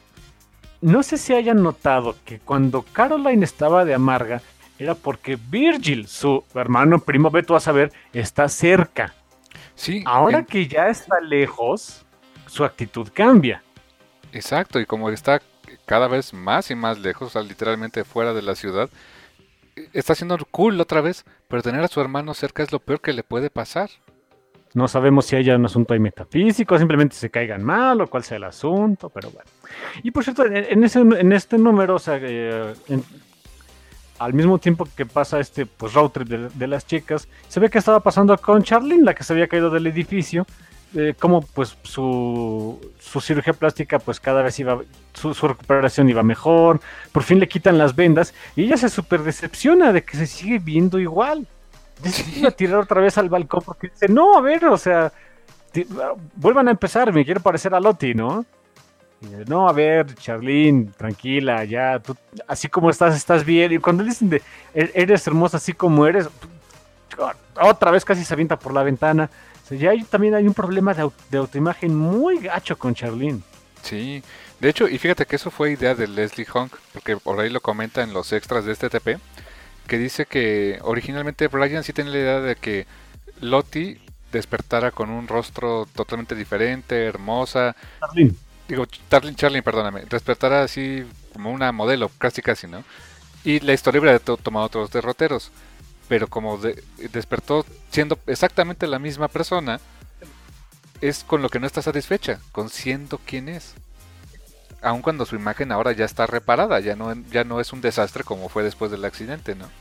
No sé si hayan notado que cuando Caroline estaba de amarga, era porque Virgil, su hermano primo, ve tú a saber, está cerca. Sí, Ahora en- que ya está lejos, su actitud cambia. exacto, y como está cada vez más y más lejos, o sea, literalmente fuera de la ciudad, está siendo cool otra vez, pero tener a su hermano cerca es lo peor que le puede pasar. No sabemos si haya un asunto ahí metafísico, simplemente se caigan mal o cuál sea el asunto, pero bueno. Y por cierto, en, en ese, en este número, o sea, eh, en- al mismo tiempo que pasa este pues, road trip de, de las chicas, se ve que estaba pasando con Charlene, la que se había caído del edificio, eh, como pues su, su cirugía plástica pues cada vez iba, su, su recuperación iba mejor, por fin le quitan las vendas y ella se súper decepciona de que se sigue viendo igual. Dice que iba a tirar otra vez al balcón porque dice, no, a ver, o sea, ti- vuelvan a empezar, me quiero parecer a Lottie, ¿no? Y dice, no, a ver, Charlene, tranquila, ya, tú, así como estás, estás bien. Y cuando le dicen de, "E- eres hermosa así como eres, otra vez casi se avienta por la ventana. O sea, ya hay, también hay un problema de, au- de autoimagen muy gacho con Charlene. Sí, de hecho, y fíjate que eso fue idea de Leslie Hunk, porque por ahí lo comenta en los extras de este T P, que dice que originalmente Brian sí tenía la idea de que Lottie despertara con un rostro totalmente diferente, hermosa, Charlene. digo, Charlene, Charlene, perdóname, despertara así como una modelo, casi casi, ¿no? Y la historia hubiera to- tomado otros derroteros, pero como de- despertó siendo exactamente la misma persona, es con lo que no está satisfecha, con siendo quien es. Aun cuando su imagen ahora ya está reparada, ya no, ya no es un desastre como fue después del accidente, ¿no?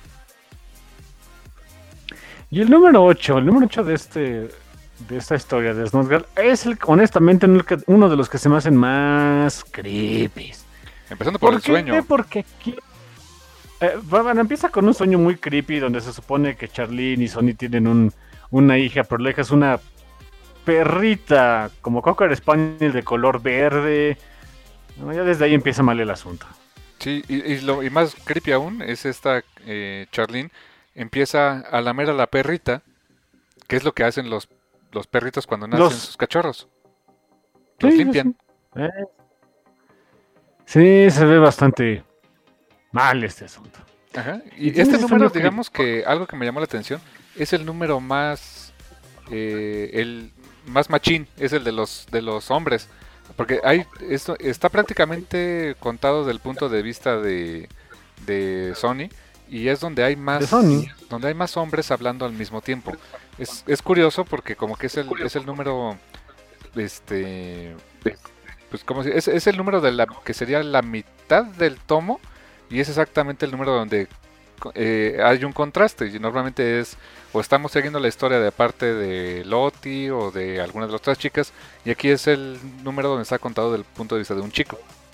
Y el número ocho, el número ocho de este de esta historia de Snot Girl es el, honestamente uno que- uno de los que se me hacen más creepy. Empezando por, ¿Por el qué? sueño. Porque aquí eh, bueno, empieza con un sueño muy creepy donde se supone que Charlene y Sonny tienen un, una hija, pero la hija es una perrita como Cocker Spaniel de color verde. No, ya desde ahí empieza mal el asunto. Sí, y, y lo y más creepy aún es esta eh, Charlene empieza a lamer a la perrita, que es lo que hacen los, los perritos cuando nacen Los- sus cachorros. Los Sí, limpian. sí. Eh. Sí, se ve bastante mal este asunto. Ajá. Y Y tiene este ese número, sueño digamos que algo que me llamó la atención, es el número más eh, el más machín, es el de los de los hombres, porque hay esto está prácticamente contado desde el punto de vista de de Sony y es donde hay De más Sony. donde hay más hombres hablando al mismo tiempo. Es, es curioso porque como que es el es el número este pues como si es, es el número de la que sería la mitad del tomo y es exactamente el número donde eh, hay un contraste y normalmente es o estamos siguiendo la historia de parte de Lottie o de alguna de las otras chicas y aquí es el número donde está contado desde el punto de vista de un chico.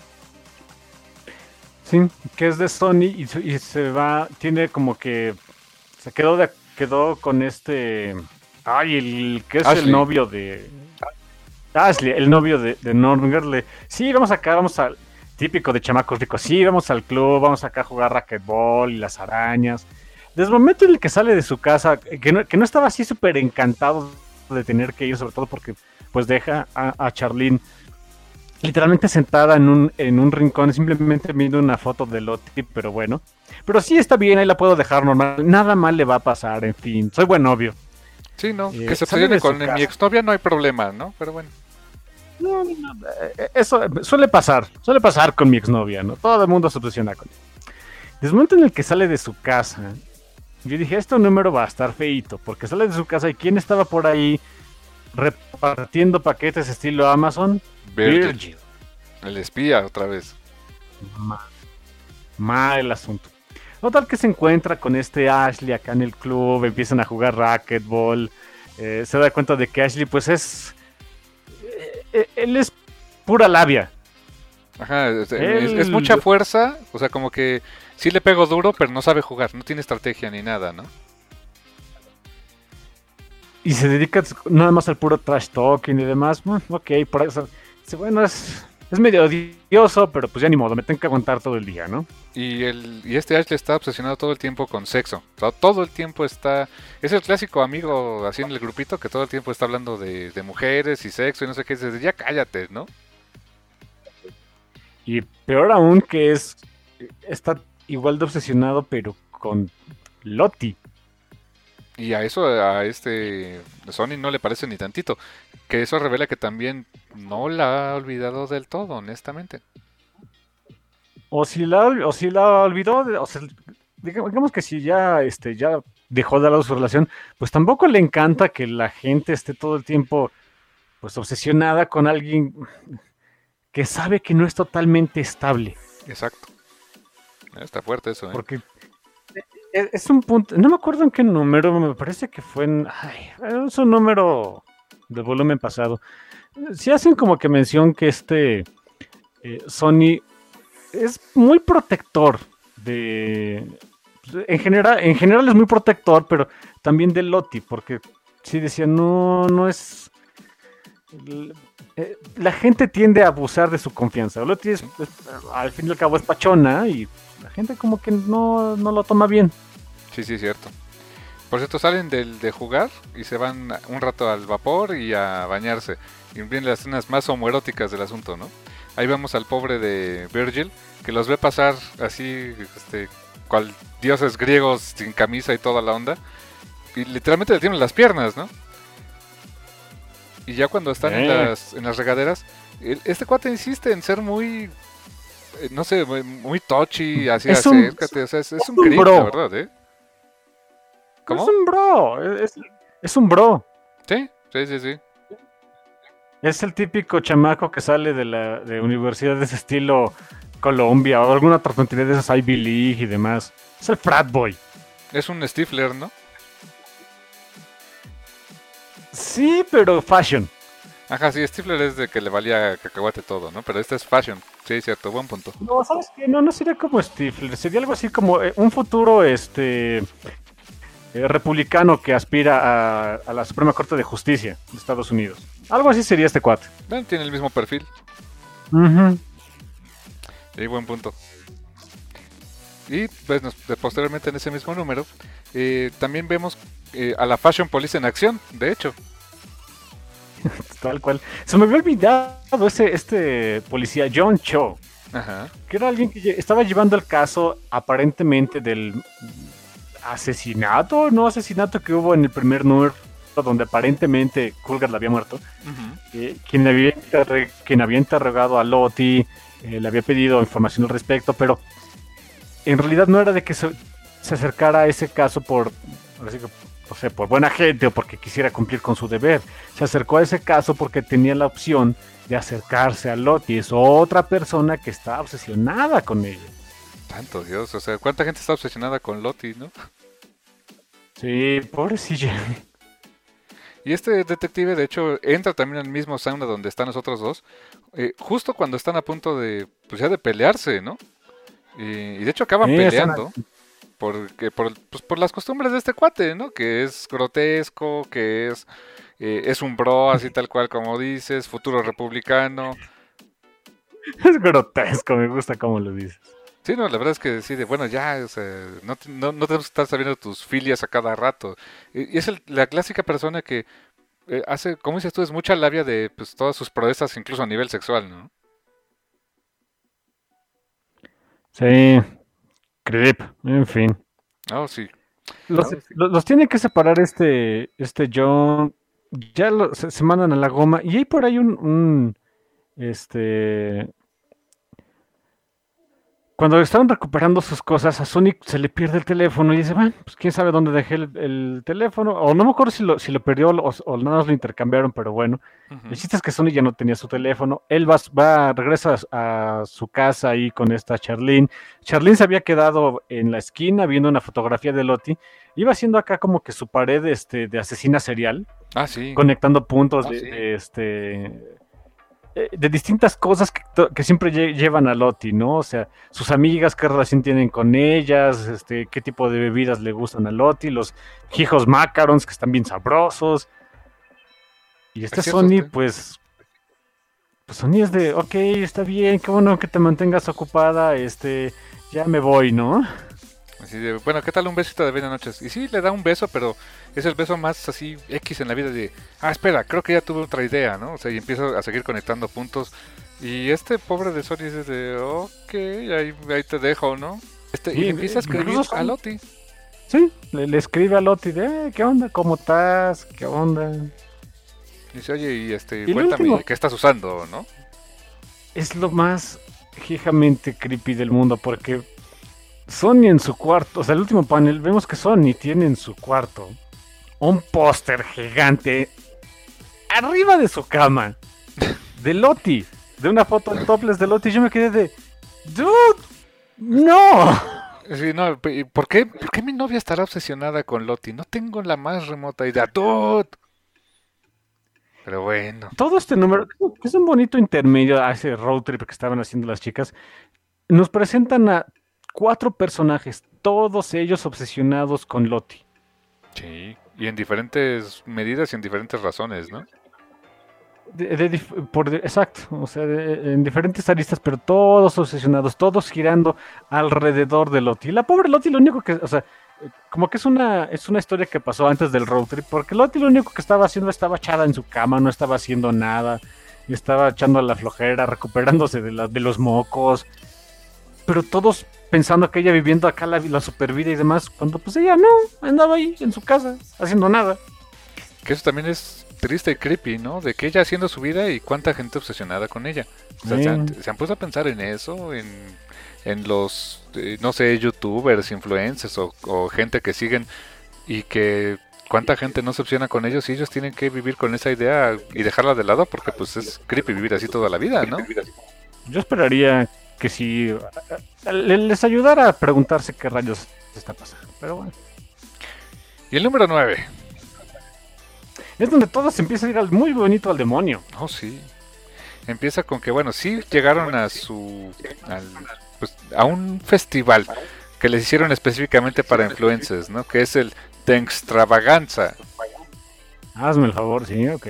Sí, que es de Sony y, su- y se va, tiene como que se quedó de, quedó con este, ay, el que es Ashley. el novio de Ashley, el novio de, de Nornger, le, sí, vamos acá, vamos al típico de chamacos ricos, sí, vamos al club, vamos acá a jugar racquetball y las arañas. Desde el momento en el que sale de su casa, que no, que no estaba así súper encantado de tener que ir, sobre todo porque pues deja a, a Charlene literalmente sentada en un, en un rincón, simplemente viendo una foto de Lottie, pero bueno. Pero sí está bien, ahí la puedo dejar normal, nada mal le va a pasar, en fin, soy buen novio. Sí, no, Eh, que se sale obsesione de su con mi casa. exnovia no hay problema, ¿no? Pero bueno. No, no, no, eh, eso suele pasar, suele pasar con mi exnovia, ¿no? Todo el mundo se obsesiona con ella. Desde el momento en el que sale de su casa, yo dije, este número va a estar feíto, porque sale de su casa y ¿quién estaba por ahí repartiendo paquetes estilo Amazon? Virgil, Virgil. el espía otra vez. Mal, mal el asunto. Total que se encuentra con este Ashley acá en el club, empiezan a jugar racquetball, eh, se da cuenta de que Ashley pues es... eh, él es pura labia. Ajá, es, Él- es- es mucha fuerza, o sea, como que sí le pego duro, pero no sabe jugar, no tiene estrategia ni nada, ¿no? Y se dedica nada más al puro trash talking y demás. Bueno, ok, por eso. Bueno, es, es medio odioso, pero pues ya ni modo, me tengo que aguantar todo el día, ¿no? Y el y este Ashley está obsesionado todo el tiempo con sexo. O sea, todo el tiempo está... Es el clásico amigo así en el grupito que todo el tiempo está hablando de, de mujeres y sexo y no sé qué. Dices, ya cállate, ¿no? Y peor aún que es. Está igual de obsesionado, pero con Lottie. Y a eso a este Sony no le parece ni tantito. Que eso revela que también no la ha olvidado del todo, honestamente. O si la, o si la olvidó, o sea, digamos, digamos que si ya, este, ya dejó de lado su relación, pues tampoco le encanta que la gente esté todo el tiempo pues obsesionada con alguien que sabe que no es totalmente estable. Exacto. Está fuerte eso, ¿eh? Porque es, es un punto, no me acuerdo en qué número, me parece que fue en, ay, es un número del volumen pasado. Si hacen como que mención que este eh, Sony es muy protector de, en general, en general es muy protector, pero también de Lottie, porque sí decía, no, no es, eh, la gente tiende a abusar de su confianza. Lottie es, es, al fin y al cabo es pachona y la gente como que no, no lo toma bien. Sí, sí, es cierto. Por cierto, salen del, de jugar y se van un rato al vapor y a bañarse. Y vienen las escenas más homoeróticas del asunto, ¿no? Ahí vemos al pobre de Virgil, que los ve pasar así, este, cual dioses griegos sin camisa y toda la onda. Y literalmente le tienen las piernas, ¿no? Y ya cuando están en, Eh. las, en las regaderas, el- este cuate insiste en ser muy, eh, no sé, muy, muy touchy, así, Es un- acércate. O sea, es, es es un un creep, bro. la verdad, ¿eh? ¿Cómo? Es un bro, es, es un bro. Sí, sí, sí, sí. Es el típico chamaco que sale de la de universidades de estilo Colombia o alguna otra tontería de esas Ivy League y demás. Es el frat boy. Es un Stifler, ¿no? Sí, pero fashion. Ajá, sí, Stifler es de que le valía cacahuate todo, ¿no? Pero este es fashion. Sí, cierto, buen punto. No, ¿sabes qué? No, no sería como Stifler. Sería algo así como eh, un futuro este eh, republicano que aspira a, a la Suprema Corte de Justicia de Estados Unidos. Algo así sería este cuate. Bueno, tiene el mismo perfil. Ujú. Sí, buen punto. Y pues nos- de- posteriormente en ese mismo número eh, también vemos eh, a la Fashion Police en acción, de hecho. Tal cual. Se me había olvidado ese, este policía, John Cho, Ajá. que era alguien que lle- estaba llevando el caso aparentemente del asesinato, no asesinato que hubo en el primer número, donde aparentemente Kulgar la había muerto. Ujú. Eh, quien, había interre- quien había interrogado a Lottie, eh, le había pedido información al respecto, pero en realidad no era de que se, se acercara a ese caso por, ahora sí que, o sea, por buena gente o porque quisiera cumplir con su deber. Se acercó a ese caso porque tenía la opción de acercarse a Lottie. Es otra persona que está obsesionada con ella. Santo Dios, o sea, ¿cuánta gente está obsesionada con Lottie, no? Sí, pobrecilla. Y este detective, de hecho, entra también al mismo sauna donde están los otros dos, eh, justo cuando están a punto de, pues ya de pelearse, ¿no? Y, y de hecho acaban Sí, peleando. por, que por, pues, por las costumbres de este cuate, ¿no? Que es grotesco, que es, eh, es un bro, así tal cual como dices, futuro republicano. Es grotesco, me gusta cómo lo dices. Sí, no, la verdad es que sí, de bueno, ya, o sea, no, te- no, no tenemos que estar sabiendo tus filias a cada rato. Y, y es el- la clásica persona que eh, hace, como dices tú, es mucha labia de pues todas sus proezas, incluso a nivel sexual, ¿no? Sí, creep, en fin. Oh, sí. Los, lo- los tiene que separar este, este John. Ya lo- se, se mandan a la goma. Y hay por ahí un, un, este, cuando estaban recuperando sus cosas, a Sonic se le pierde el teléfono y dice, bueno, pues quién sabe dónde dejé el, el teléfono. O no me acuerdo si lo, si lo perdió o, o nada más lo intercambiaron, pero bueno. Ujú. El chiste es que Sonic ya no tenía su teléfono. Él va, va regresa a, a su casa ahí con esta Charlene. Charlene se había quedado en la esquina viendo una fotografía de Lottie. Iba haciendo acá como que su pared este, de asesina serial, Ah, sí. conectando puntos Ah, de, sí. de, este eh, de distintas cosas que, to- que siempre lle- llevan a Lottie, ¿no? O sea, sus amigas, qué relación tienen con ellas, este, qué tipo de bebidas le gustan a Lottie, los hijos macarons que están bien sabrosos. Y este Es cierto, Sony, usted. pues, pues Sony es de, ok, está bien, qué bueno que te mantengas ocupada, este, ya me voy, ¿no? Así de, bueno, ¿qué tal un besito de buenas noches? Y sí, le da un beso, pero es el beso más así X en la vida de, ah, espera, creo que ya tuve otra idea, ¿no? O sea, y empiezo a seguir conectando puntos. Y este pobre de Sony dice de, ok, ahí, ahí te dejo, ¿no? Este, y Sí, le empieza a escribir incluso a son- Lottie. Sí, le, le escribe a Lottie de, "Eh, ¿qué onda? ¿Cómo estás? ¿Qué onda?" Y dice, oye, y este, Y lo cuéntame, último- ¿qué estás usando, no? Es lo más fijamente creepy del mundo porque Sony en su cuarto, o sea, el último panel, vemos que Sony tiene en su cuarto un póster gigante arriba de su cama de Lottie, de una foto en topless de Lottie. Yo me quedé de, dude, no. Sí, no, pe- ¿por qué, ¿por qué mi novia estará obsesionada con Lottie? No tengo la más remota idea. ¡Dude! Pero bueno. Todo este número, que es un bonito intermedio a ese road trip que estaban haciendo las chicas, nos presentan a cuatro personajes, todos ellos obsesionados con Lottie. Sí, y en diferentes medidas y en diferentes razones, ¿no? De- de dif- por de- exacto, o sea, de- en diferentes aristas, pero todos obsesionados, todos girando alrededor de Lottie. La pobre Lottie lo único que, o sea, eh, como que es una, es una historia que pasó antes del road trip, porque Lottie lo único que estaba haciendo estaba echada en su cama, no estaba haciendo nada, estaba echando a la flojera, recuperándose de, la- de los mocos, pero todos pensando que ella viviendo acá la, la super vida y demás, cuando pues ella no, andaba ahí en su casa, haciendo nada. Que eso también es triste y creepy, ¿no? De que ella haciendo su vida y cuánta gente obsesionada con ella. O sea, Sí. se, han, se han puesto a pensar en eso, en, en los, eh, no sé, youtubers, influencers o, o gente que siguen y que cuánta gente no se obsesiona con ellos y ellos tienen que vivir con esa idea y dejarla de lado porque pues es creepy vivir así toda la vida, ¿no? Yo esperaría que si eh, le- les ayudara a preguntarse qué rayos está pasando. Pero bueno, Y el número nueve. es donde todo se empieza a ir al, muy bonito al demonio. Oh, sí. Empieza con que, bueno, sí llegaron a su. Al, pues, a un festival que les hicieron específicamente para influencers, ¿no? Que es el Extravaganza. Hazme el favor, sí, ok.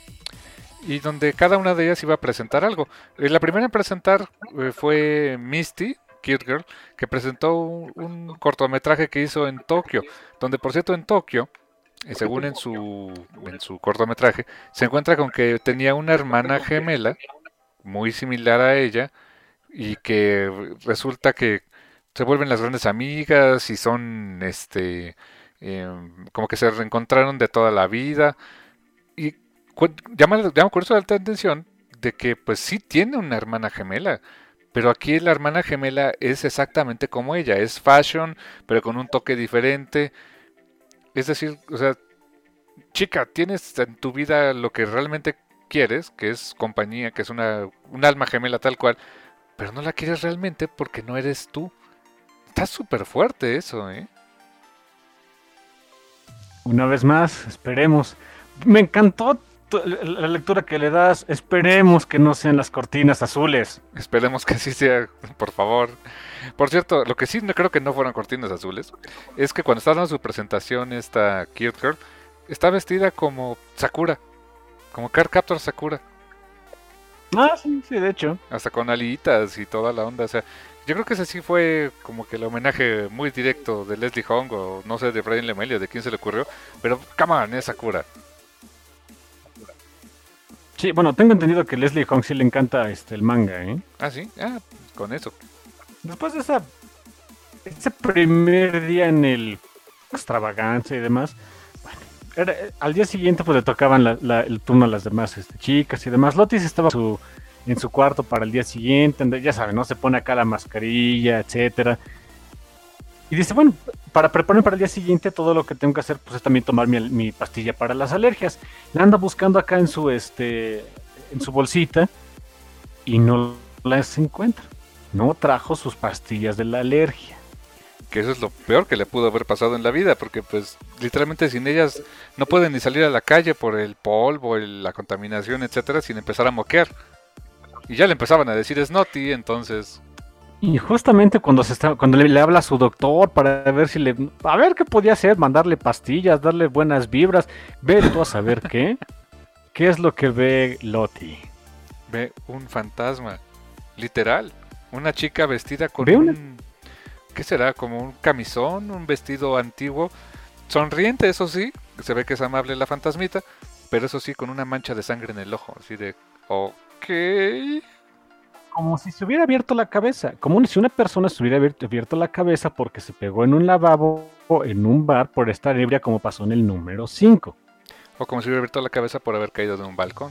Y donde cada una de ellas iba a presentar algo. Eh, La primera en presentar eh, fue Misty, Cute Girl, que presentó un, un cortometraje que hizo en Tokio. Donde, por cierto, en Tokio, eh, según en su, en su cortometraje, se encuentra con que tenía una hermana gemela muy similar a ella y que resulta que se vuelven las grandes amigas y son este eh, como que se reencontraron de toda la vida y cu- llama, llama curioso la atención de que pues sí tiene una hermana gemela, pero aquí la hermana gemela es exactamente como ella, es fashion pero con un toque diferente, es decir, o sea, chica, tienes en tu vida lo que realmente quieres, que es compañía, que es una un alma gemela tal cual, pero no la quieres realmente porque no eres tú. Está súper fuerte eso, ¿eh? Una vez más, esperemos. Me encantó tú- la la lectura que le das, esperemos que no sean las cortinas azules. Esperemos que así sea, por favor. Por cierto, lo que sí no creo que no fueron cortinas azules es que cuando estaba dando su presentación esta Cute Girl está vestida como Sakura, como Card Captor Sakura, Ah, sí, sí, de hecho. hasta con alitas y toda la onda. O sea, yo creo que ese sí fue como que el homenaje muy directo de Leslie Hong o no sé de Brian Lemelia, de quién se le ocurrió, pero come on, es Sakura. Sí, bueno, tengo entendido que Leslie Hong sí le encanta este, el manga, ¿eh? Ah, sí, ah, con eso. Después de esa, ese primer día en el extravaganza y demás, bueno, era- al día siguiente pues le tocaban la- la- el turno a las demás este, chicas y demás. Lotis estaba en su, en su cuarto para el día siguiente, donde, ya saben, ¿no? Se pone acá la mascarilla, etcétera. Y dice, bueno, para prepararme para el día siguiente, todo lo que tengo que hacer pues es también tomar mi, mi pastilla para las alergias. La anda buscando acá en su, este, en su bolsita y no las encuentra. No trajo sus pastillas de la alergia. Que eso es lo peor que le pudo haber pasado en la vida, porque pues literalmente sin ellas no pueden ni salir a la calle por el polvo, el- la contaminación, etcétera, sin empezar a moquear. Y ya le empezaban a decir Snotty, entonces Y justamente cuando se está, cuando le, le habla a su doctor para ver si le, a ver qué podía hacer, mandarle pastillas, darle buenas vibras, ve tú a saber qué, qué es lo que ve Loti. ve un fantasma, literal, una chica vestida con Ve una- un, ¿qué será? Como un camisón, un vestido antiguo, sonriente, eso sí, se ve que es amable la fantasmita, pero eso sí, con una mancha de sangre en el ojo, así de, ok. Como si se hubiera abierto la cabeza, como si una persona se hubiera abierto, abierto la cabeza porque se pegó en un lavabo o en un bar por estar ebria como pasó en el número cinco. O como si hubiera abierto la cabeza por haber caído de un balcón.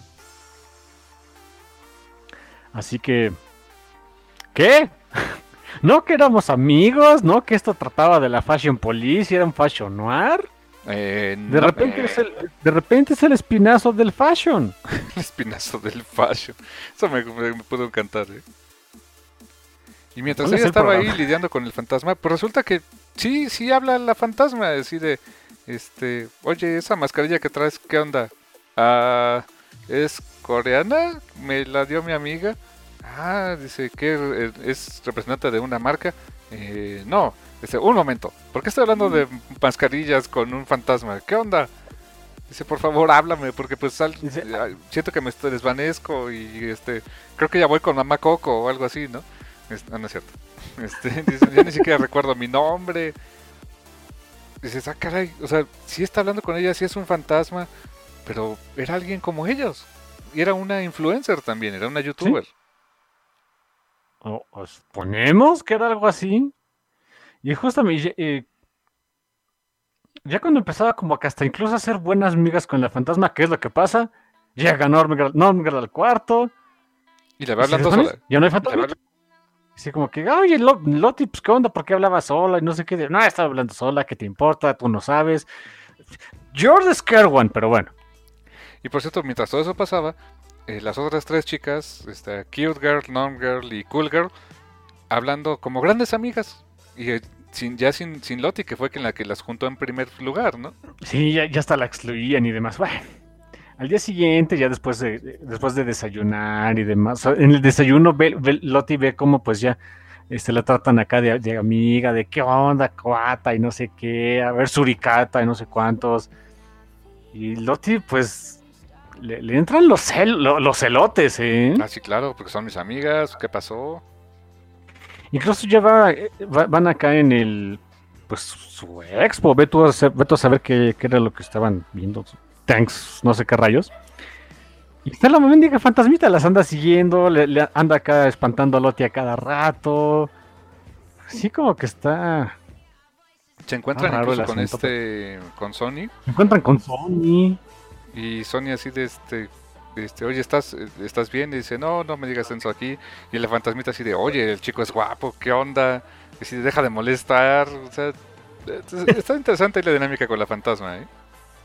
Así que, ¿qué? ¿No que éramos amigos? ¿No que esto trataba de la Fashion Police y era un Fashion Noir? Eh, De no, repente, eh, es el, de repente es el espinazo del fashion. el espinazo del fashion. Eso me, me- me pudo encantar, ¿eh? Y mientras ¿Cuál es ella el estaba ahí programa? lidiando con el fantasma, pues resulta que sí, sí habla la fantasma, así de, este, oye, esa mascarilla que traes, ¿qué onda? Ah, ¿es coreana? Me la dio mi amiga. Ah, dice que es representante de una marca. Eh, no, dice, un momento, ¿por qué estoy hablando de mascarillas con un fantasma? ¿Qué onda? Dice, por favor, háblame, porque pues sal- Dice, ay, siento que me estoy- desvanezco y este, creo que ya voy con mamá Coco o algo así, ¿no? Es- ah, no es cierto. Este, dice, ya ni siquiera recuerdo mi nombre. Dices, ah, caray, o sea, sí está hablando con ella, sí es un fantasma, pero era alguien como ellos. Y era una influencer también, era una youtuber. o- o suponemos que era algo así. Y justamente, eh, ya cuando empezaba como que hasta incluso a hacer buenas migas con la fantasma, ¿qué es lo que pasa? Llega Normgirl, Normgirl al cuarto. Y le y va se hablando desvanece, sola. ya no hay Le va fantasma. habla- Así como que, oye, Lo- Loti, pues qué onda, ¿por qué hablaba sola? Y no sé qué. No, estaba hablando sola, ¿qué te importa? Tú no sabes. You're the scared one, pero bueno. Y por cierto, mientras todo eso pasaba, eh, las otras tres chicas, este, Cute Girl, Norm Girl y Cool Girl, hablando como grandes amigas. Y eh, sin, ya sin, sin Lottie, que fue quien la que las juntó en primer lugar, ¿no? Sí, ya, ya hasta la excluían y demás. Bueno, al día siguiente, ya después de, de- después de desayunar y demás, o sea, en el desayuno ve, ve- Loti ve cómo pues ya este, la tratan acá de, de amiga, de qué onda, cuata y no sé qué, a ver, suricata y no sé cuántos. Y Loti pues le, le entran los, cel- lo- los celotes, ¿eh? Ah, sí, claro, porque son mis amigas, ¿qué pasó? Incluso ya va, eh, va- van acá en el, pues su expo, ve tú a, sa- ve tú a saber qué, qué era lo que estaban viendo, tanks, no sé qué rayos. Y está la mendiga fantasmita, las anda siguiendo, le, le anda acá espantando a Loti a cada rato. Así como que está... Se encuentran Ah, raro incluso el con asunto, este, con Sony, Se encuentran con Sony. y Sony así de este, este, oye, ¿estás, eh, ¿estás bien? Y dice, no, no me digas eso aquí. Y la fantasmita así de, oye, el chico es guapo, ¿qué onda? Y así, deja de molestar, o sea, es- está interesante la dinámica con la fantasma, ¿eh?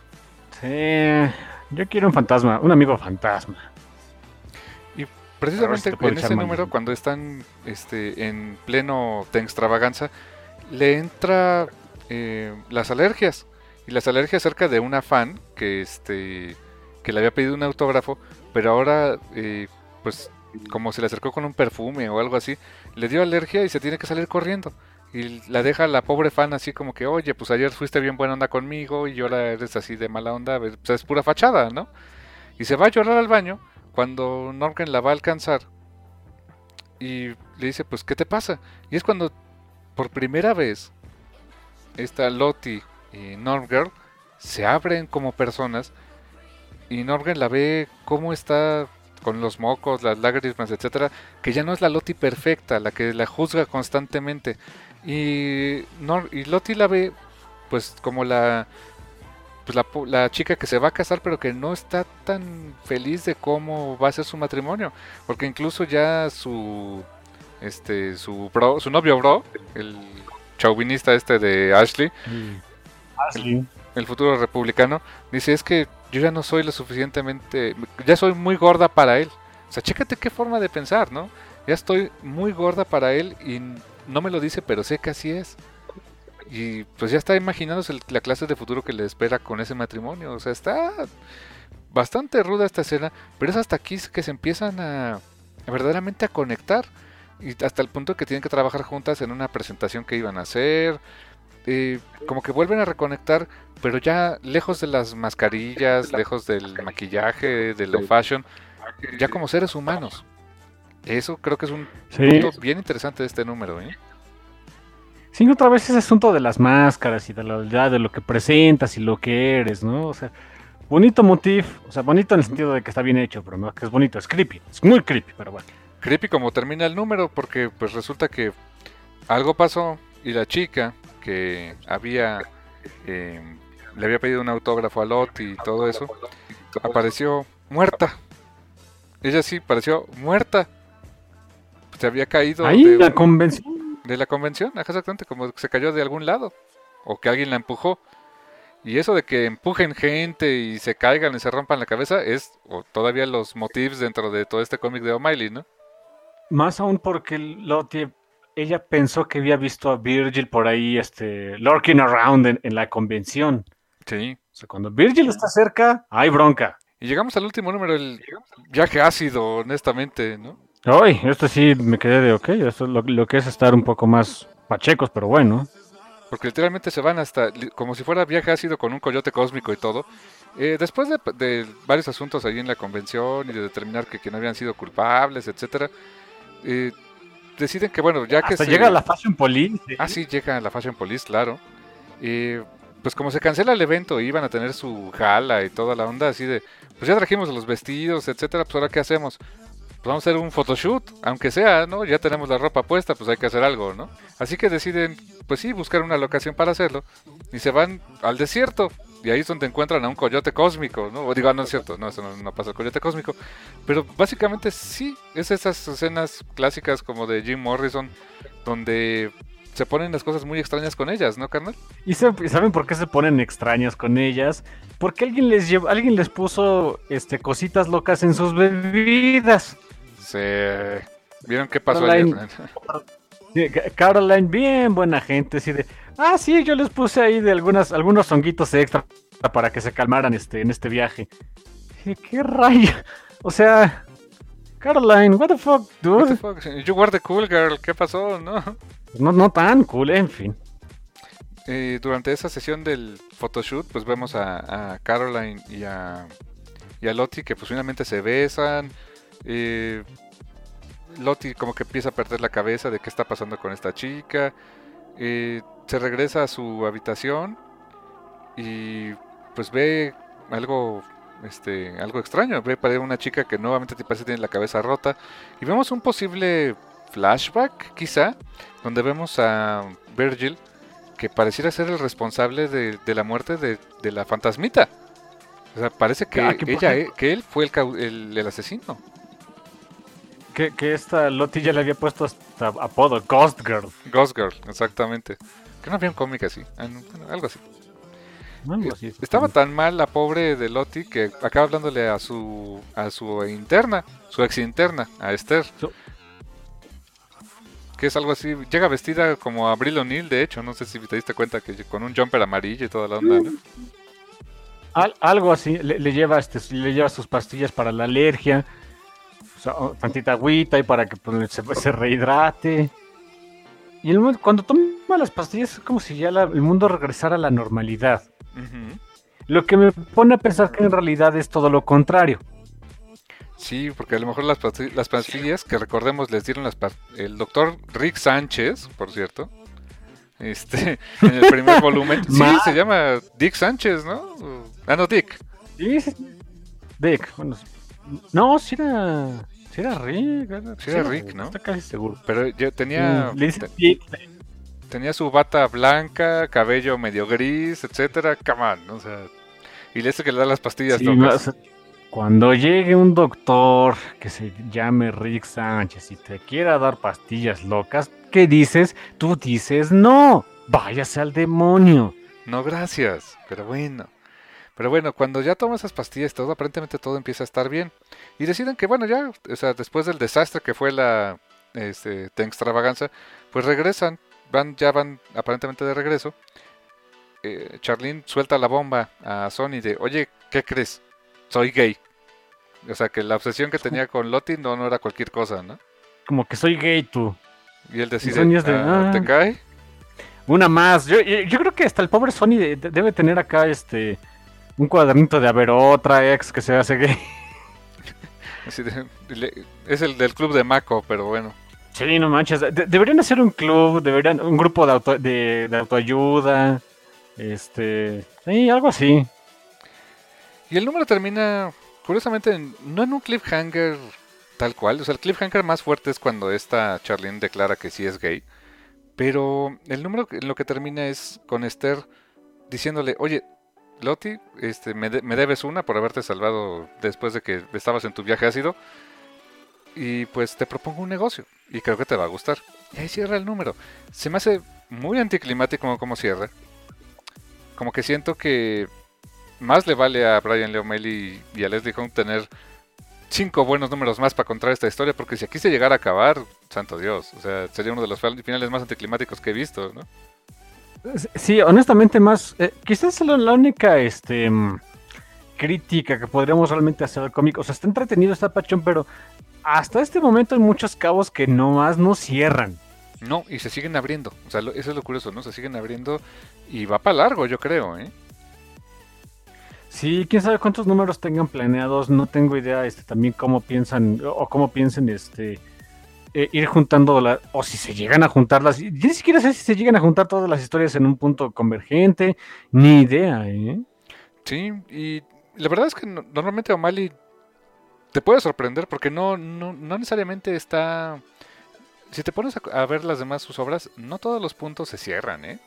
Sí, yo quiero un fantasma, un amigo fantasma. Precisamente te puedo en echar ese mano. número, cuando están este, en pleno de extravaganza, le entra eh, las alergias. Y las alergias cerca de una fan que este que le había pedido un autógrafo, pero ahora, eh, pues, como se le acercó con un perfume o algo así, le dio alergia y se tiene que salir corriendo. Y la deja la pobre fan así como que, oye, pues ayer fuiste bien buena onda conmigo y ahora eres así de mala onda, pues es pura fachada, ¿no? Y se va a llorar al baño cuando Norgren la va a alcanzar y le dice, pues, ¿qué te pasa? Y es cuando, por primera vez, esta Lottie y Norgirl se abren como personas y Norgren la ve cómo está con los mocos, las lágrimas, etcétera, que ya no es la Lottie perfecta, la que la juzga constantemente. Y, Nor y Lottie la ve pues como la, pues la la chica que se va a casar, pero que no está tan feliz de cómo va a ser su matrimonio, porque incluso ya su este su bro, su novio bro, el chauvinista este de Ashley, Mm. Ashley. el, el futuro republicano, dice, es que yo ya no soy lo suficientemente, ya soy muy gorda para él. O sea, chécate qué forma de pensar, ¿no? Ya estoy muy gorda para él y no me lo dice, pero sé que así es. Y pues ya está imaginándose el- la clase de futuro que le espera con ese matrimonio. O sea, está bastante ruda esta escena, pero es hasta aquí que se empiezan a, a verdaderamente a conectar. Y hasta el punto que tienen que trabajar juntas en una presentación que iban a hacer. Eh, como que vuelven a reconectar, pero ya lejos de las mascarillas, lejos del maquillaje, de lo fashion, ya como seres humanos. Eso creo que es un Sí. punto bien interesante de este número, ¿eh? Sí, otra vez ese asunto de las máscaras y de la ya de lo que presentas y lo que eres, ¿no? O sea, bonito motif, o sea, bonito en el sentido de que está bien hecho, pero no que es bonito, es creepy, es muy creepy, pero bueno. Creepy como termina el número, porque pues resulta que algo pasó y la chica que había eh, le había pedido un autógrafo a Lottie y todo eso, apareció muerta. Ella sí pareció muerta. Se había caído Ahí de, la un- convención. de la convención, ajá, exactamente, como que se cayó de algún lado o que alguien la empujó. Y eso de que empujen gente y se caigan y se rompan la cabeza es o todavía los motifs dentro de todo este cómic de O'Malley, ¿no? Más aún porque Lottie, ella pensó que había visto a Virgil por ahí, este, lurking around en, en la convención. Sí. O sea, cuando Virgil está cerca, hay bronca. Y llegamos al último número, el viaje ácido, honestamente, ¿no? Ay, esto sí me quedé de ok, esto es lo, lo que es estar un poco más pachecos, pero bueno. Porque literalmente se van hasta, li- como si fuera viaje ácido con un coyote cósmico y todo. Eh, después de, de varios asuntos ahí en la convención y de determinar que, que no habían sido culpables, etcétera, eh, deciden que, bueno, ya que Hasta se... llega la Fashion Police. ¿eh? Ah, sí, llega la Fashion Police, claro. Eh, pues como se cancela el evento y iban a tener su gala y toda la onda, así de, pues ya trajimos los vestidos, etcétera, pues ahora ¿qué hacemos? Pues vamos a hacer un photoshoot, aunque sea, ¿no? Ya tenemos la ropa puesta, pues hay que hacer algo, ¿no? Así que deciden, pues sí, buscar una locación para hacerlo y se van al desierto. Y ahí es donde encuentran a un coyote cósmico, ¿no? O digo, ah, no es cierto, no, eso no, no pasa el coyote cósmico. Pero básicamente sí, es esas escenas clásicas como de Jim Morrison, donde se ponen las cosas muy extrañas con ellas, ¿no, carnal? ¿Y se- saben por qué se ponen extrañas con ellas? Porque alguien les llevó, alguien les puso este, cositas locas en sus bebidas. Se... ¿Vieron qué pasó Caroline. ayer? Sí, Ca- Caroline, bien buena gente, así de, ah, sí, yo les puse ahí de algunas, algunos honguitos extra para que se calmaran este, en este viaje. Dije, ¿qué rayo? O sea, Caroline, what the fuck, What the dude? fuck? You were the cool girl, ¿qué pasó? ¿No? No, no tan cool, en fin. Eh, durante esa sesión del photoshoot, pues vemos a, a Caroline y a, y a Lottie que pues finalmente se besan. Eh, Lottie como que empieza a perder la cabeza de qué está pasando con esta chica. Eh, se regresa a su habitación y pues ve algo este algo extraño. Ve para una chica que nuevamente te parece que tiene la cabeza rota. Y vemos un posible flashback, quizá, donde vemos a Virgil que pareciera ser el responsable de, de la muerte de, de la fantasmita. O sea, parece que Ah, que por ella, ejemplo- que él fue el, cau- el, el asesino. Que, que esta Lottie ya le había puesto hasta apodo, Ghost Girl. Ghost Girl, exactamente. Que no había un cómic así, ah, no, bueno, algo así. Algo así. Estaba tan mal la pobre de Lottie que acaba hablándole a su a su interna, su ex interna, a Esther. Su- Que es algo así, llega vestida como Abril O'Neil, de hecho, no sé si te diste cuenta que con un jumper amarillo y toda la onda, ¿no? Al, algo así, le, le lleva este, le lleva sus pastillas para la alergia, o sea, tantita agüita y para que pues, se, se rehidrate. Y el, cuando toma las pastillas es como si ya la, el mundo regresara a la normalidad. Uh-huh. Lo que me pone a pensar que en realidad es todo lo contrario. Sí, porque a lo mejor las pastillas, las pastillas que recordemos les dieron las el doctor Rick Sánchez, por cierto. Este, en el primer volumen. Sí, se llama Dick Sánchez, ¿no? Ah, no, Dick. Sí, sí. Dick. Bueno, no, sí era, sí era Rick. Sí, sí era Rick, Rick, ¿no? Está casi seguro. Pero yo tenía... Sí, le dice Dick. Tenía su bata blanca, cabello medio gris, etcétera. Come on, o sea... Y le dice que le da las pastillas sí, locas. No, cuando llegue un doctor que se llame Rick Sánchez y te quiera dar pastillas locas, ¿qué dices? Tú dices no, váyase al demonio. No, gracias, pero bueno. Pero bueno, cuando ya tomas esas pastillas, todo aparentemente todo empieza a estar bien. Y deciden que bueno, ya, o sea, después del desastre que fue la este, de extravaganza, pues regresan, van ya van aparentemente de regreso. Eh, Charlene suelta la bomba a Sonny de, oye, ¿qué crees? Soy gay. O sea, que la obsesión que tenía con Lottie no, no era cualquier cosa, ¿no? Como que soy gay tú. Y él decide, Sonny es de, ah, ah, ¿te cae? Una más. Yo, yo creo que hasta el pobre Sonny de, de, debe tener acá este un cuadernito de a ver otra ex que se hace gay. Así de, le, es el del club de Mako, pero bueno. Sí, no manches. De, deberían hacer un club, deberían un grupo de, auto, de, de autoayuda. Este, sí, algo así. Y el número termina, curiosamente, en, no en un cliffhanger tal cual. O sea, el cliffhanger más fuerte es cuando esta Charlene declara que sí es gay. Pero el número en lo que termina es con Esther diciéndole, oye, Lottie, este, me, de, me debes una por haberte salvado después de que estabas en tu viaje ácido. Y pues te propongo un negocio. Y creo que te va a gustar. Y ahí cierra el número. Se me hace muy anticlimático como cierra. Como que siento que más le vale a Brian Lee O'Malley y a Leslie Hung tener cinco buenos números más para contar esta historia, porque si aquí se llegara a acabar, santo Dios, o sea, sería uno de los finales más anticlimáticos que he visto, ¿no? Sí, honestamente más, eh, quizás la, la única este crítica que podríamos realmente hacer al cómic, o sea, está entretenido, está pachón, pero hasta este momento hay muchos cabos que nomás no cierran. No, y se siguen abriendo, o sea, lo, eso es lo curioso, ¿no? Se siguen abriendo y va para largo, yo creo, ¿eh? Sí, quién sabe cuántos números tengan planeados, no tengo idea, este, también cómo piensan, o cómo piensen, este, eh, ir juntando, la, o si se llegan a juntar las, yo ni siquiera sé si se llegan a juntar todas las historias en un punto convergente, ni idea, ¿eh? Sí, y la verdad es que no, normalmente O'Malley te puede sorprender, porque no, no, no necesariamente está... Si te pones a, a ver las demás sus obras, no todos los puntos se cierran, ¿eh?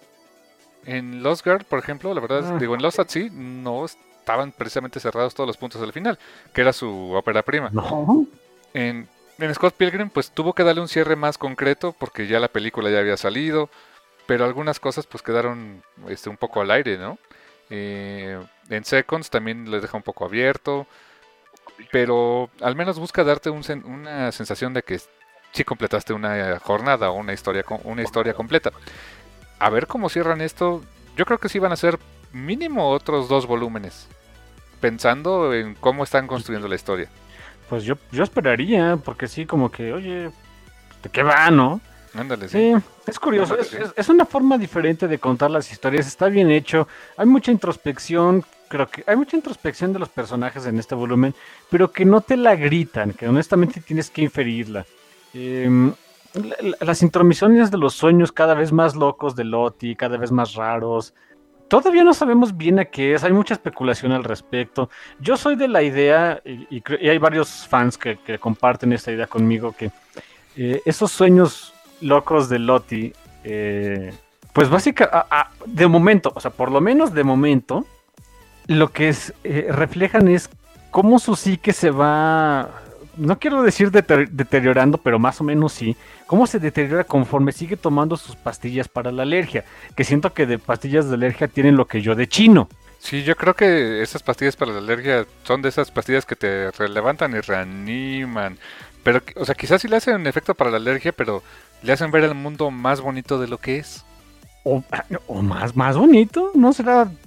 En Lost Girl, por ejemplo, la verdad, ah. digo, en Lost at Sea no estaban precisamente cerrados todos los puntos al final, que era su ópera prima. No. En, en Scott Pilgrim, pues tuvo que darle un cierre más concreto, porque ya la película ya había salido, pero algunas cosas pues quedaron este, un poco al aire, ¿no? Eh, en Seconds también les deja un poco abierto, pero al menos busca darte un, una sensación de que sí completaste una jornada o una historia, una historia completa. A ver cómo cierran esto. Yo creo que sí van a ser mínimo otros dos volúmenes, pensando en cómo están construyendo la historia. Pues yo, yo esperaría, porque sí, como que, oye, ¿de qué va, no? Ándale, sí. Sí, es curioso, es, es, es una forma diferente de contar las historias, está bien hecho, hay mucha introspección, creo que hay mucha introspección de los personajes en este volumen, pero que no te la gritan, que honestamente tienes que inferirla. Eh, las intromisiones de los sueños cada vez más locos de Lottie, cada vez más raros. Todavía no sabemos bien a qué es, hay mucha especulación al respecto. Yo soy de la idea, y, y, y hay varios fans que, que comparten esta idea conmigo, que eh, esos sueños locos de Lottie, eh, pues básicamente, de momento, o sea, por lo menos de momento, lo que es, eh, reflejan es cómo su psique se va... No quiero decir deter- deteriorando, pero más o menos sí. Cómo se deteriora conforme sigue tomando sus pastillas para la alergia. Que siento que de pastillas de alergia tienen lo que yo de chino. Sí, yo creo que esas pastillas para la alergia son de esas pastillas que te levantan y reaniman. Pero, o sea, quizás sí le hacen un efecto para la alergia, pero le hacen ver el mundo más bonito de lo que es. O, o más, más bonito, ¿no será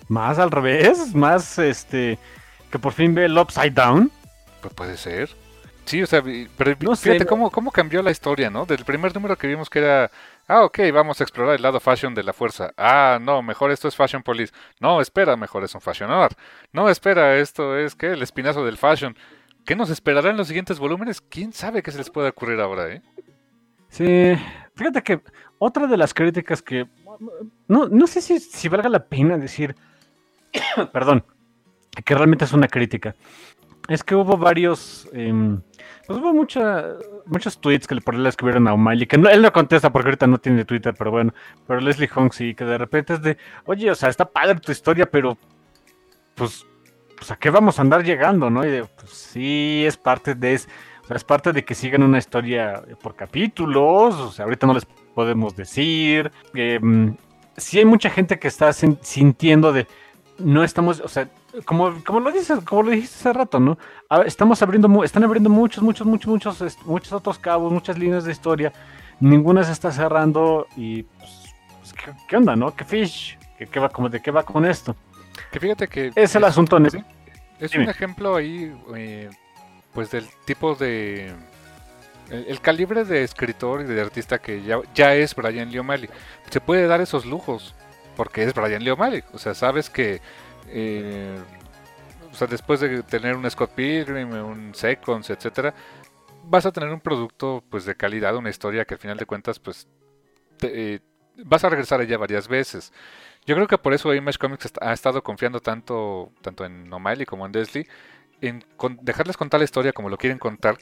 Más al revés, más este que por fin ve el Upside Down. Pues puede ser. Sí, o sea, pero No fíjate sé. cómo, cómo cambió la historia, ¿no? Del primer número que vimos que era, ah, ok, vamos a explorar el lado fashion de la fuerza. Ah, no, mejor esto es Fashion Police. No, espera, mejor es un Fashion Art. No, espera, esto es, ¿qué? El espinazo del fashion. ¿Qué nos esperará en los siguientes volúmenes? ¿Quién sabe qué se les puede ocurrir ahora, eh? Sí, fíjate que otra de las críticas que no, no sé si, si valga la pena decir, perdón, que realmente es una crítica. Es que hubo varios, eh, pues hubo mucha, muchos tweets que por él le escribieron a O'Malley, que no, él no contesta porque ahorita no tiene Twitter, pero bueno, pero Leslie Hong sí, que de repente es de, oye, o sea, está padre tu historia, pero pues, pues ¿a qué vamos a andar llegando, no? Y de, pues sí, es parte de, es, o sea, es parte de que sigan una historia por capítulos, o sea, ahorita no les podemos decir, eh, sí hay mucha gente que está sin, sintiendo de, no estamos, o sea, como, como lo dices, como lo dijiste hace rato, ¿no? A ver, estamos abriendo, están abriendo muchos, muchos, muchos, muchos, muchos otros cabos, muchas líneas de historia. Ninguna se está cerrando y, pues, pues ¿qué, ¿qué onda, no? ¿Qué fish? ¿Qué, qué va, como, ¿De qué va con esto? Que fíjate que Es, es el asunto en ese. Es Dime. un ejemplo ahí, eh, pues del tipo de... El, el calibre de escritor y de artista que ya, ya es Brian Lee O'Malley. Se puede dar esos lujos porque es Brian Lee O'Malley. O sea, sabes que... Eh, o sea, después de tener un Scott Pilgrim, un Seconds, etcétera, vas a tener un producto pues de calidad, una historia que al final de cuentas pues te, eh, vas a regresar a ella varias veces. Yo creo que por eso Image Comics ha estado confiando tanto tanto en O'Malley como en Leslie en con, dejarles contar la historia como lo quieren contar,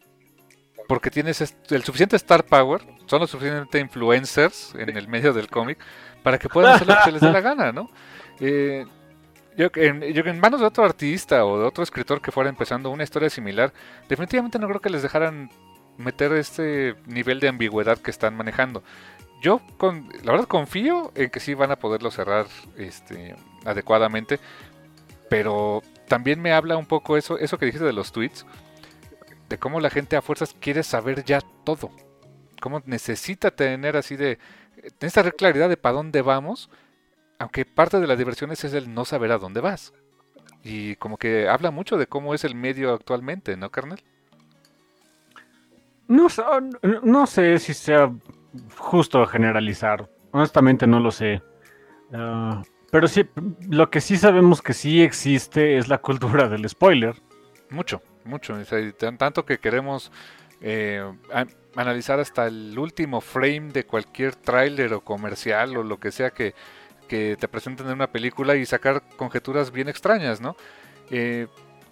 porque tienes el suficiente star power, son los suficientemente influencers en el medio del cómic para que puedan hacer lo que se les dé la gana, ¿no? Eh, Yo en, yo en manos de otro artista o de otro escritor que fuera empezando una historia similar, definitivamente no creo que les dejaran meter este nivel de ambigüedad que están manejando. Yo, con, la verdad, confío en que sí van a poderlo cerrar este, adecuadamente, pero también me habla un poco eso, eso que dijiste de los tweets, de cómo la gente a fuerzas quiere saber ya todo, cómo necesita tener así de, necesita claridad de para dónde vamos. Aunque parte de la diversión es el no saber a dónde vas. Y como que habla mucho de cómo es el medio actualmente, ¿no, carnal? No, no sé si sea justo generalizar. Honestamente no lo sé. Uh, pero sí, lo que sí sabemos que sí existe es la cultura del spoiler. Mucho, mucho. O sea, tanto que queremos eh, a, analizar hasta el último frame de cualquier tráiler o comercial o lo que sea que... que te presenten en una película y sacar conjeturas bien extrañas, ¿no? Eh,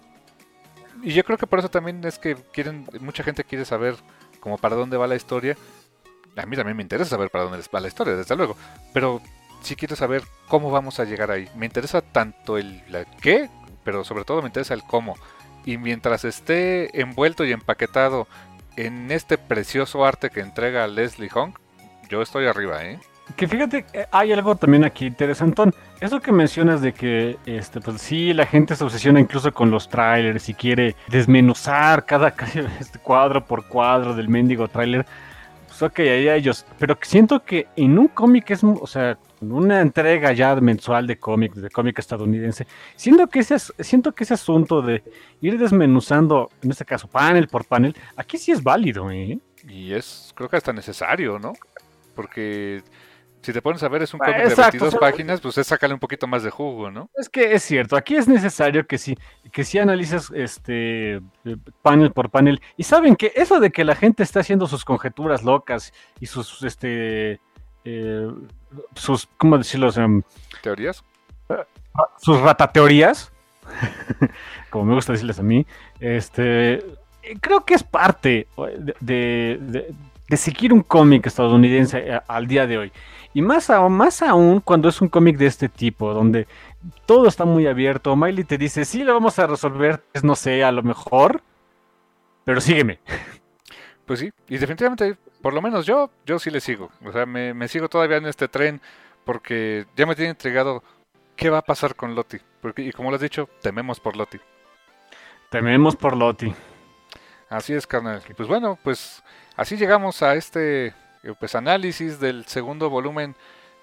y yo creo que por eso también es que quieren, mucha gente quiere saber como para dónde va la historia. A mí también me interesa saber para dónde va la historia, desde luego, pero sí quiero saber cómo vamos a llegar ahí. Me interesa tanto el la qué, pero sobre todo me interesa el cómo. Y mientras esté envuelto y empaquetado en este precioso arte que entrega Leslie Hong, yo estoy arriba, ¿eh? Que fíjate, hay algo también aquí interesantón. Eso que mencionas de que, este, pues sí, la gente se obsesiona incluso con los trailers y quiere desmenuzar cada, cada este cuadro por cuadro del mendigo trailer. Pues ok, ahí ellos. Pero siento que en un cómic es, o sea, en una entrega ya mensual de cómic, de cómic estadounidense, siento que ese, siento que ese asunto de ir desmenuzando, en este caso panel por panel, aquí sí es válido, ¿eh? Y es, creo que hasta necesario, ¿no? Porque... si te pones a ver, es un Ah, cómic de exacto, veintidós o sea, páginas, pues es sacarle un poquito más de jugo, ¿no? Es que es cierto, aquí es necesario que sí, que sí analices este panel por panel. Y saben que eso de que la gente está haciendo sus conjeturas locas y sus este eh, sus, ¿cómo decirlo? Um, ¿Teorías? sus ratateorías, como me gusta decirles a mí, este creo que es parte de, de, de, de seguir un cómic estadounidense al día de hoy. Y más aún, más aún cuando es un cómic de este tipo, donde todo está muy abierto. Miley te dice, sí, lo vamos a resolver, pues, no sé, a lo mejor, pero sígueme. Pues sí, y definitivamente, por lo menos yo, yo sí le sigo. O sea, me, me sigo todavía en este tren, porque ya me tiene intrigado qué va a pasar con Lottie. Porque, y como lo has dicho, tememos por Lottie. Tememos por Lottie. Así es, carnal. Y pues bueno, pues así llegamos a este... pues análisis del segundo volumen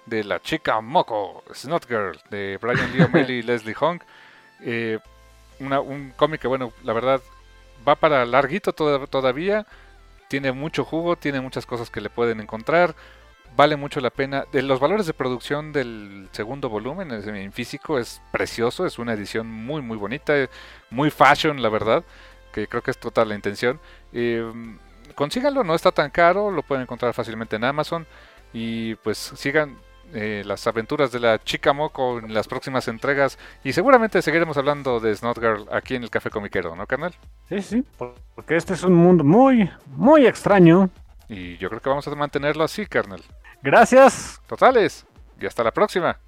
de La Chica Moco, Snot Girl, de Brian Lee O'Malley y Leslie Hung. Eh, una, un cómic que, bueno, la verdad, va para larguito to- todavía. Tiene mucho jugo, tiene muchas cosas que le pueden encontrar. Vale mucho la pena. De los valores de producción del segundo volumen en físico es precioso. Es una edición muy, muy bonita. Muy fashion, la verdad. Que creo que es total la intención. Eh, consíganlo, no está tan caro. Lo pueden encontrar fácilmente en Amazon. Y pues sigan eh, las aventuras de la Chica Moco en las próximas entregas. Y seguramente seguiremos hablando de Snot Girl aquí en el Café Comiquero, ¿no, carnal? Sí, sí, porque este es un mundo muy, muy extraño. Y yo creo que vamos a mantenerlo así, carnal. Gracias. Totales. Y hasta la próxima.